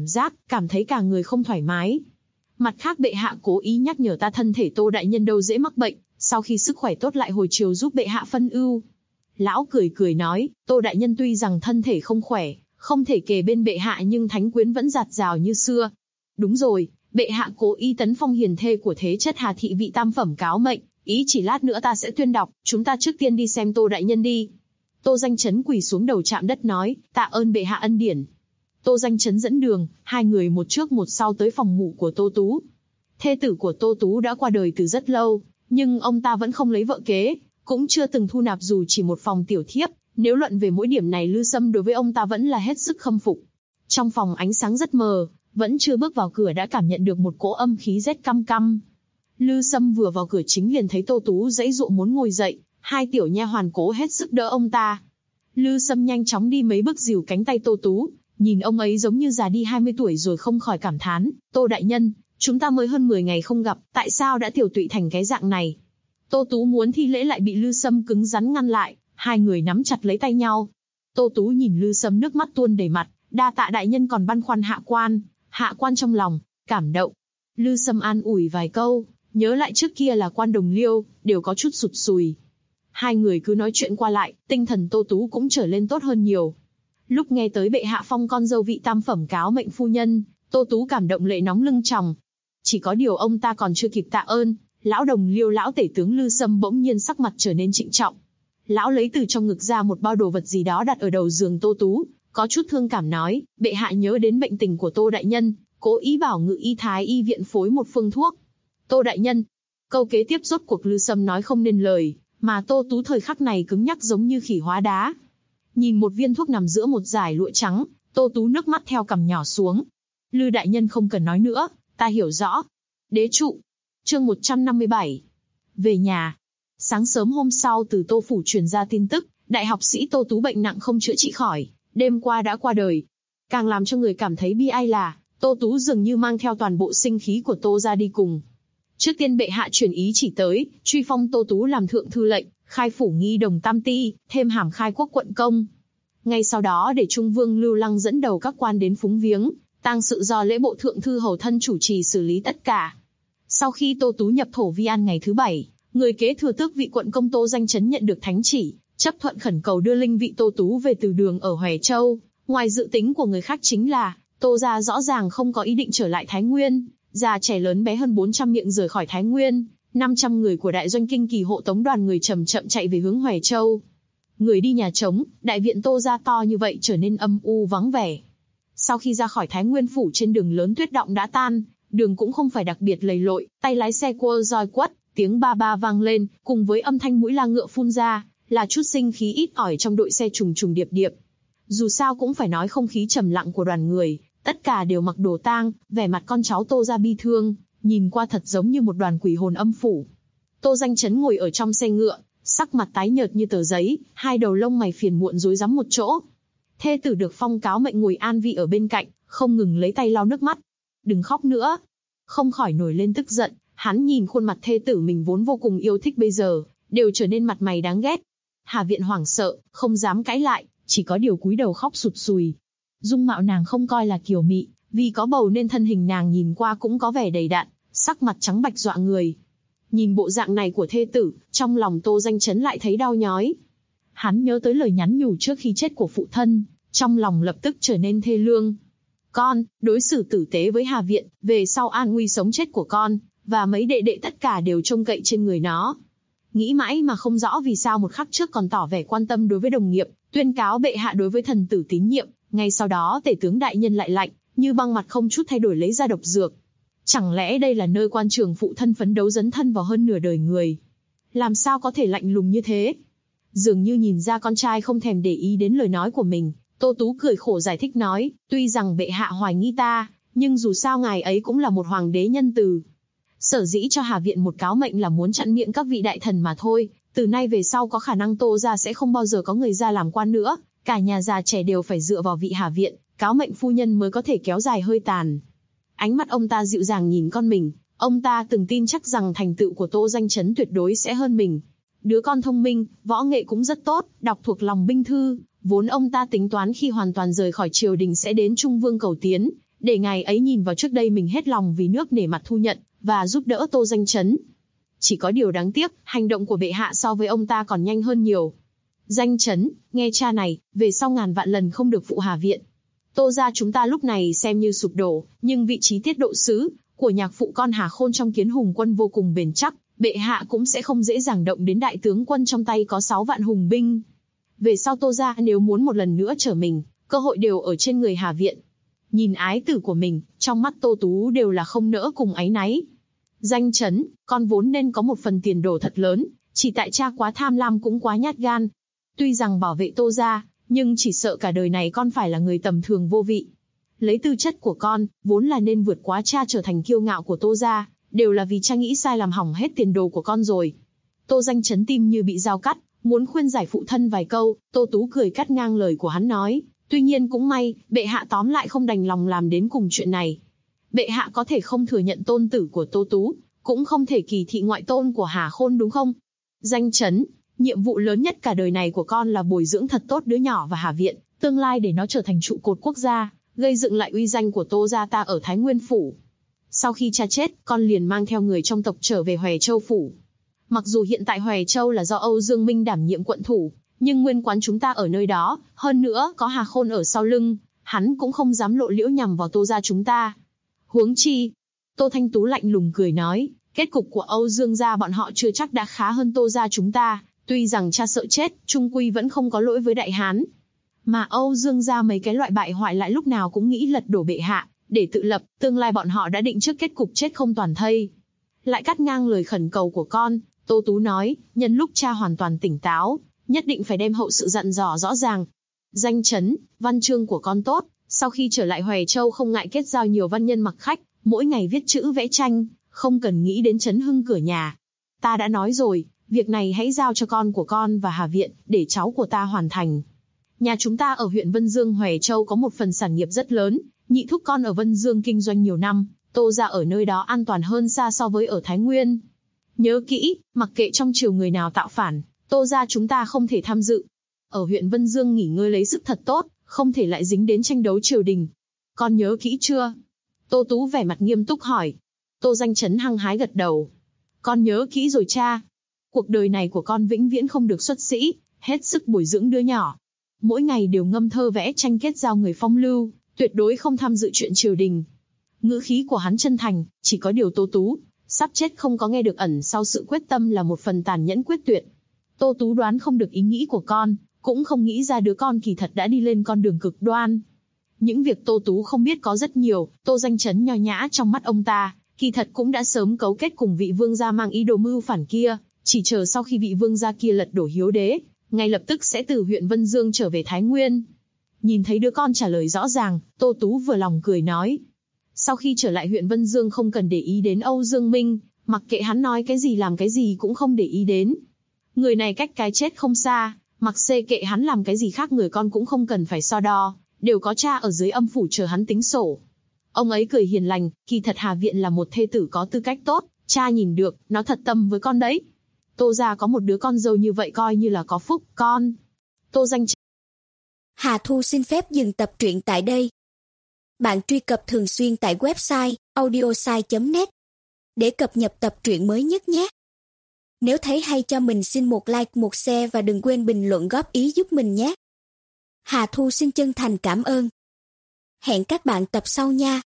cảm thấy cả người không thoải mái. Mặt khác bệ hạ cố ý nhắc nhở ta thân thể Tô đại nhân đâu dễ mắc bệnh, sau khi sức khỏe tốt lại hồi chiều giúp bệ hạ phân ưu. Lão cười nói, Tô đại nhân tuy rằng thân thể không khỏe, không thể kề bên bệ hạ nhưng thánh quyến vẫn dạt dào như xưa. Đúng rồi, bệ hạ cố ý tấn phong hiền thê của Thế Chất Hà thị vị tam phẩm cáo mệnh, ý chỉ lát nữa ta sẽ tuyên đọc, chúng ta trước tiên đi xem Tô đại nhân đi. Tô Danh Chấn quỳ xuống đầu chạm đất nói, tạ ơn bệ hạ ân điển. Tô Danh Chấn dẫn đường, hai người một trước một sau tới phòng ngủ của Tô Tú. Thê tử của Tô Tú đã qua đời từ rất lâu, nhưng ông ta vẫn không lấy vợ kế, cũng chưa từng thu nạp dù chỉ một phòng tiểu thiếp. Nếu luận về mỗi điểm này, Lư Sâm đối với ông ta vẫn là hết sức khâm phục. Trong phòng ánh sáng rất mờ, vẫn chưa bước vào cửa đã cảm nhận được một cỗ âm khí rét căm căm. Lư Sâm vừa vào cửa chính liền thấy Tô Tú giãy giụa muốn ngồi dậy, hai tiểu nha hoàn cố hết sức đỡ ông ta. Lư Sâm nhanh chóng đi mấy bước dìu cánh tay Tô Tú, nhìn ông ấy giống như già đi 20 tuổi rồi không khỏi cảm thán, Tô đại nhân, chúng ta mới hơn 10 ngày không gặp, tại sao đã tiểu tụy thành cái dạng này? Tô Tú muốn thi lễ lại bị Lư Sâm cứng rắn ngăn lại, hai người nắm chặt lấy tay nhau. Tô Tú nhìn Lư Sâm nước mắt tuôn đầy mặt, Đa tạ đại nhân còn băn khoăn hạ quan. Hạ quan trong lòng cảm động. Lư Sâm an ủi vài câu, nhớ lại trước kia là quan đồng liêu, đều có chút sụt sùi. Hai người cứ nói chuyện qua lại, tinh thần Tô Tú cũng trở lên tốt hơn nhiều. Lúc nghe tới bệ hạ phong con dâu vị tam phẩm cáo mệnh phu nhân, Tô Tú cảm động lệ nóng lưng tròng. Chỉ có điều ông ta còn chưa kịp tạ ơn, lão đồng liêu lão tể tướng Lư Sâm bỗng nhiên sắc mặt trở nên trịnh trọng. Lão lấy từ trong ngực ra một bao đồ vật gì đó đặt ở đầu giường Tô Tú, có chút thương cảm nói, bệ hạ nhớ đến bệnh tình của Tô đại nhân, cố ý bảo Ngự y thái y viện phối một phương thuốc. Tô đại nhân. Câu kế tiếp rốt cuộc Lư Sâm nói không nên lời, mà Tô Tú thời khắc này cứng nhắc giống như khỉ hóa đá. Nhìn một viên thuốc nằm giữa một dải lụa trắng, Tô Tú nước mắt theo cằm nhỏ xuống. Lư đại nhân không cần nói nữa, ta hiểu rõ. Đế trụ. Chương 157. Về nhà. Sáng sớm hôm sau từ Tô phủ truyền ra tin tức, đại học sĩ Tô Tú bệnh nặng không chữa trị khỏi, đêm qua đã qua đời. Càng làm cho người cảm thấy bi ai là, Tô Tú dường như mang theo toàn bộ sinh khí của Tô gia đi cùng. Trước tiên bệ hạ truyền ý chỉ tới, truy phong Tô Tú làm thượng thư lệnh, khai phủ nghi đồng tam ti, thêm hàm khai quốc quận công. Ngay sau đó để Trung vương Lưu Lăng dẫn đầu các quan đến phúng viếng, tang sự do lễ bộ thượng thư hầu thân chủ trì xử lý tất cả. Sau khi Tô Tú nhập thổ Vi An ngày thứ 7, người kế thừa tước vị quận công Tô Danh Chấn nhận được thánh chỉ, chấp thuận khẩn cầu đưa linh vị Tô Tú về từ đường ở Hoè Châu. Ngoài dự tính của người khác chính là, Tô gia rõ ràng không có ý định trở lại Thái Nguyên, già trẻ lớn bé hơn 400 miệng rời khỏi Thái Nguyên, 500 người của đại doanh kinh kỳ hộ tống đoàn người chậm chậm chạy về hướng Hoè Châu. Người đi nhà trống, đại viện Tô gia to như vậy trở nên âm u vắng vẻ. Sau khi ra khỏi Thái Nguyên phủ trên đường lớn tuyết động đã tan, đường cũng không phải đặc biệt lầy lội, tay lái xe cua roi quất, tiếng ba ba vang lên, cùng với âm thanh mũi la ngựa phun ra, là chút sinh khí ít ỏi trong đội xe trùng trùng điệp điệp. Dù sao cũng phải nói không khí trầm lặng của đoàn người, tất cả đều mặc đồ tang, vẻ mặt con cháu Tô gia bi thương, nhìn qua thật giống như một đoàn quỷ hồn âm phủ. Tô Danh Chấn ngồi ở trong xe ngựa, sắc mặt tái nhợt như tờ giấy, hai đầu lông mày phiền muộn rối rắm một chỗ. Thê tử được phong cáo mệnh ngồi an vị ở bên cạnh, không ngừng lấy tay lau nước mắt. Đừng khóc nữa. Không khỏi nổi lên tức giận, hắn nhìn khuôn mặt thê tử mình vốn vô cùng yêu thích bây giờ, đều trở nên mặt mày đáng ghét. Hà Viện hoảng sợ, không dám cãi lại, chỉ có điều cúi đầu khóc sụt sùi. Dung mạo nàng không coi là kiều mị, vì có bầu nên thân hình nàng nhìn qua cũng có vẻ đầy đặn, sắc mặt trắng bạch dọa người. Nhìn bộ dạng này của thê tử, trong lòng Tô Danh Chấn lại thấy đau nhói. Hắn nhớ tới lời nhắn nhủ trước khi chết của phụ thân, trong lòng lập tức trở nên thê lương. Con, đối xử tử tế với Hà Viện, về sau an nguy sống chết của con, và mấy đệ đệ tất cả đều trông cậy trên người nó. Nghĩ mãi mà không rõ vì sao một khắc trước còn tỏ vẻ quan tâm đối với đồng nghiệp, tuyên cáo bệ hạ đối với thần tử tín nhiệm, ngay sau đó tể tướng đại nhân lại lạnh, như băng mặt không chút thay đổi lấy ra độc dược. Chẳng lẽ đây là nơi quan trường phụ thân phấn đấu dấn thân vào hơn nửa đời người? Làm sao có thể lạnh lùng như thế? Dường như nhìn ra con trai không thèm để ý đến lời nói của mình, Tô Tú cười khổ giải thích nói, tuy rằng bệ hạ hoài nghi ta, nhưng dù sao ngài ấy cũng là một hoàng đế nhân từ. Sở dĩ cho Hà Viện một cáo mệnh là muốn chặn miệng các vị đại thần mà thôi, từ nay về sau có khả năng Tô gia sẽ không bao giờ có người ra làm quan nữa, cả nhà già trẻ đều phải dựa vào vị Hà Viện, cáo mệnh phu nhân mới có thể kéo dài hơi tàn. Ánh mắt ông ta dịu dàng nhìn con mình, ông ta từng tin chắc rằng thành tựu của Tô Danh Chấn tuyệt đối sẽ hơn mình. Đứa con thông minh, võ nghệ cũng rất tốt, đọc thuộc lòng binh thư, vốn ông ta tính toán khi hoàn toàn rời khỏi triều đình sẽ đến Trung Vương cầu tiến, để ngài ấy nhìn vào trước đây mình hết lòng vì nước nể mặt thu nhận, và giúp đỡ Tô Danh Chấn. Chỉ có điều đáng tiếc, hành động của bệ hạ so với ông ta còn nhanh hơn nhiều. Danh Chấn, nghe cha này, về sau ngàn vạn lần không được phụ Hà Viện. Tô gia chúng ta lúc này xem như sụp đổ, nhưng vị trí tiết độ sứ của nhạc phụ con Hà Khôn trong Kiến Hùng quân vô cùng bền chắc, bệ hạ cũng sẽ không dễ dàng động đến đại tướng quân trong tay có 6 vạn hùng binh. Về sau Tô gia nếu muốn một lần nữa trở mình, cơ hội đều ở trên người Hà Viện. Nhìn ái tử của mình, trong mắt Tô Tú đều là không nỡ cùng áy náy. Danh Chấn, con vốn nên có một phần tiền đồ thật lớn, chỉ tại cha quá tham lam cũng quá nhát gan. Tuy rằng bảo vệ Tô gia, nhưng chỉ sợ cả đời này con phải là người tầm thường vô vị. Lấy tư chất của con, vốn là nên vượt quá cha trở thành kiêu ngạo của Tô gia, đều là vì cha nghĩ sai làm hỏng hết tiền đồ của con rồi. Tô Danh Chấn tim như bị dao cắt, muốn khuyên giải phụ thân vài câu, Tô Tú cười cắt ngang lời của hắn nói, tuy nhiên cũng may, bệ hạ tóm lại không đành lòng làm đến cùng chuyện này. Bệ hạ có thể không thừa nhận tôn tử của Tô Tú, cũng không thể kỳ thị ngoại tôn của Hà Khôn đúng không? Danh Chấn, nhiệm vụ lớn nhất cả đời này của con là bồi dưỡng thật tốt đứa nhỏ và Hà Viện, tương lai để nó trở thành trụ cột quốc gia, gây dựng lại uy danh của Tô gia ta ở Thái Nguyên phủ. Sau khi cha chết, con liền mang theo người trong tộc trở về Hoè Châu phủ. Mặc dù hiện tại Hoè Châu là do Âu Dương Minh đảm nhiệm quận thủ, nhưng nguyên quán chúng ta ở nơi đó, hơn nữa có Hà Khôn ở sau lưng, hắn cũng không dám lộ liễu nhằm vào Tô gia chúng ta. Huống chi, Tô Thanh Tú lạnh lùng cười nói, kết cục của Âu Dương gia bọn họ chưa chắc đã khá hơn Tô gia chúng ta, tuy rằng cha sợ chết, chung quy vẫn không có lỗi với Đại Hán. Mà Âu Dương gia mấy cái loại bại hoại lại lúc nào cũng nghĩ lật đổ bệ hạ, để tự lập, tương lai bọn họ đã định trước kết cục chết không toàn thây. Lại cắt ngang lời khẩn cầu của con, Tô Tú nói, nhân lúc cha hoàn toàn tỉnh táo, nhất định phải đem hậu sự dặn dò rõ ràng. Danh chấn, văn chương của con tốt, sau khi trở lại Hoè Châu không ngại kết giao nhiều văn nhân mặc khách, mỗi ngày viết chữ vẽ tranh, không cần nghĩ đến chấn hưng cửa nhà. Ta đã nói rồi, việc này hãy giao cho con của con và Hà Viện, để cháu của ta hoàn thành. Nhà chúng ta ở huyện Vân Dương Hoè Châu có một phần sản nghiệp rất lớn, nhị thúc con ở Vân Dương kinh doanh nhiều năm, Tô gia ở nơi đó an toàn hơn xa so với ở Thái Nguyên. Nhớ kỹ, mặc kệ trong triều người nào tạo phản, Tô gia chúng ta không thể tham dự. Ở huyện Vân Dương nghỉ ngơi lấy sức thật tốt, không thể lại dính đến tranh đấu triều đình. Con nhớ kỹ chưa? Tô Tú vẻ mặt nghiêm túc hỏi. Tô Danh Chấn hăng hái gật đầu. Con nhớ kỹ rồi cha. Cuộc đời này của con vĩnh viễn không được xuất sĩ, hết sức bồi dưỡng đứa nhỏ. Mỗi ngày đều ngâm thơ vẽ tranh kết giao người phong lưu, tuyệt đối không tham dự chuyện triều đình. Ngữ khí của hắn chân thành, chỉ có điều Tô Tú, sắp chết không có nghe được ẩn sau sự quyết tâm là một phần tàn nhẫn quyết tuyệt. Tô Tú đoán không được ý nghĩ của con, cũng không nghĩ ra đứa con kỳ thật đã đi lên con đường cực đoan. Những việc Tô Tú không biết có rất nhiều, Tô Danh Chấn nho nhã trong mắt ông ta, kỳ thật cũng đã sớm cấu kết cùng vị vương gia mang ý đồ mưu phản kia, chỉ chờ sau khi vị vương gia kia lật đổ hiếu đế, ngay lập tức sẽ từ huyện Vân Dương trở về Thái Nguyên. Nhìn thấy đứa con trả lời rõ ràng, Tô Tú vừa lòng cười nói. Sau khi trở lại huyện Vân Dương không cần để ý đến Âu Dương Minh, mặc kệ hắn nói cái gì làm cái gì cũng không để ý đến. Người này cách cái chết không xa, mặc xê kệ hắn làm cái gì khác người con cũng không cần phải so đo, đều có cha ở dưới âm phủ chờ hắn tính sổ. Ông ấy cười hiền lành, kỳ thật Hà Viện là một thê tử có tư cách tốt, cha nhìn được, nó thật tâm với con đấy. Tô gia có một đứa con dâu như vậy coi như là có phúc, con. Tô Danh. Hà Thu xin phép dừng tập truyện tại đây. Bạn truy cập thường xuyên tại website audiosai.net để cập nhật tập truyện mới nhất nhé. Nếu thấy hay cho mình xin một like, một share và đừng quên bình luận góp ý giúp mình nhé. Hà Thu xin chân thành cảm ơn. Hẹn các bạn tập sau nha.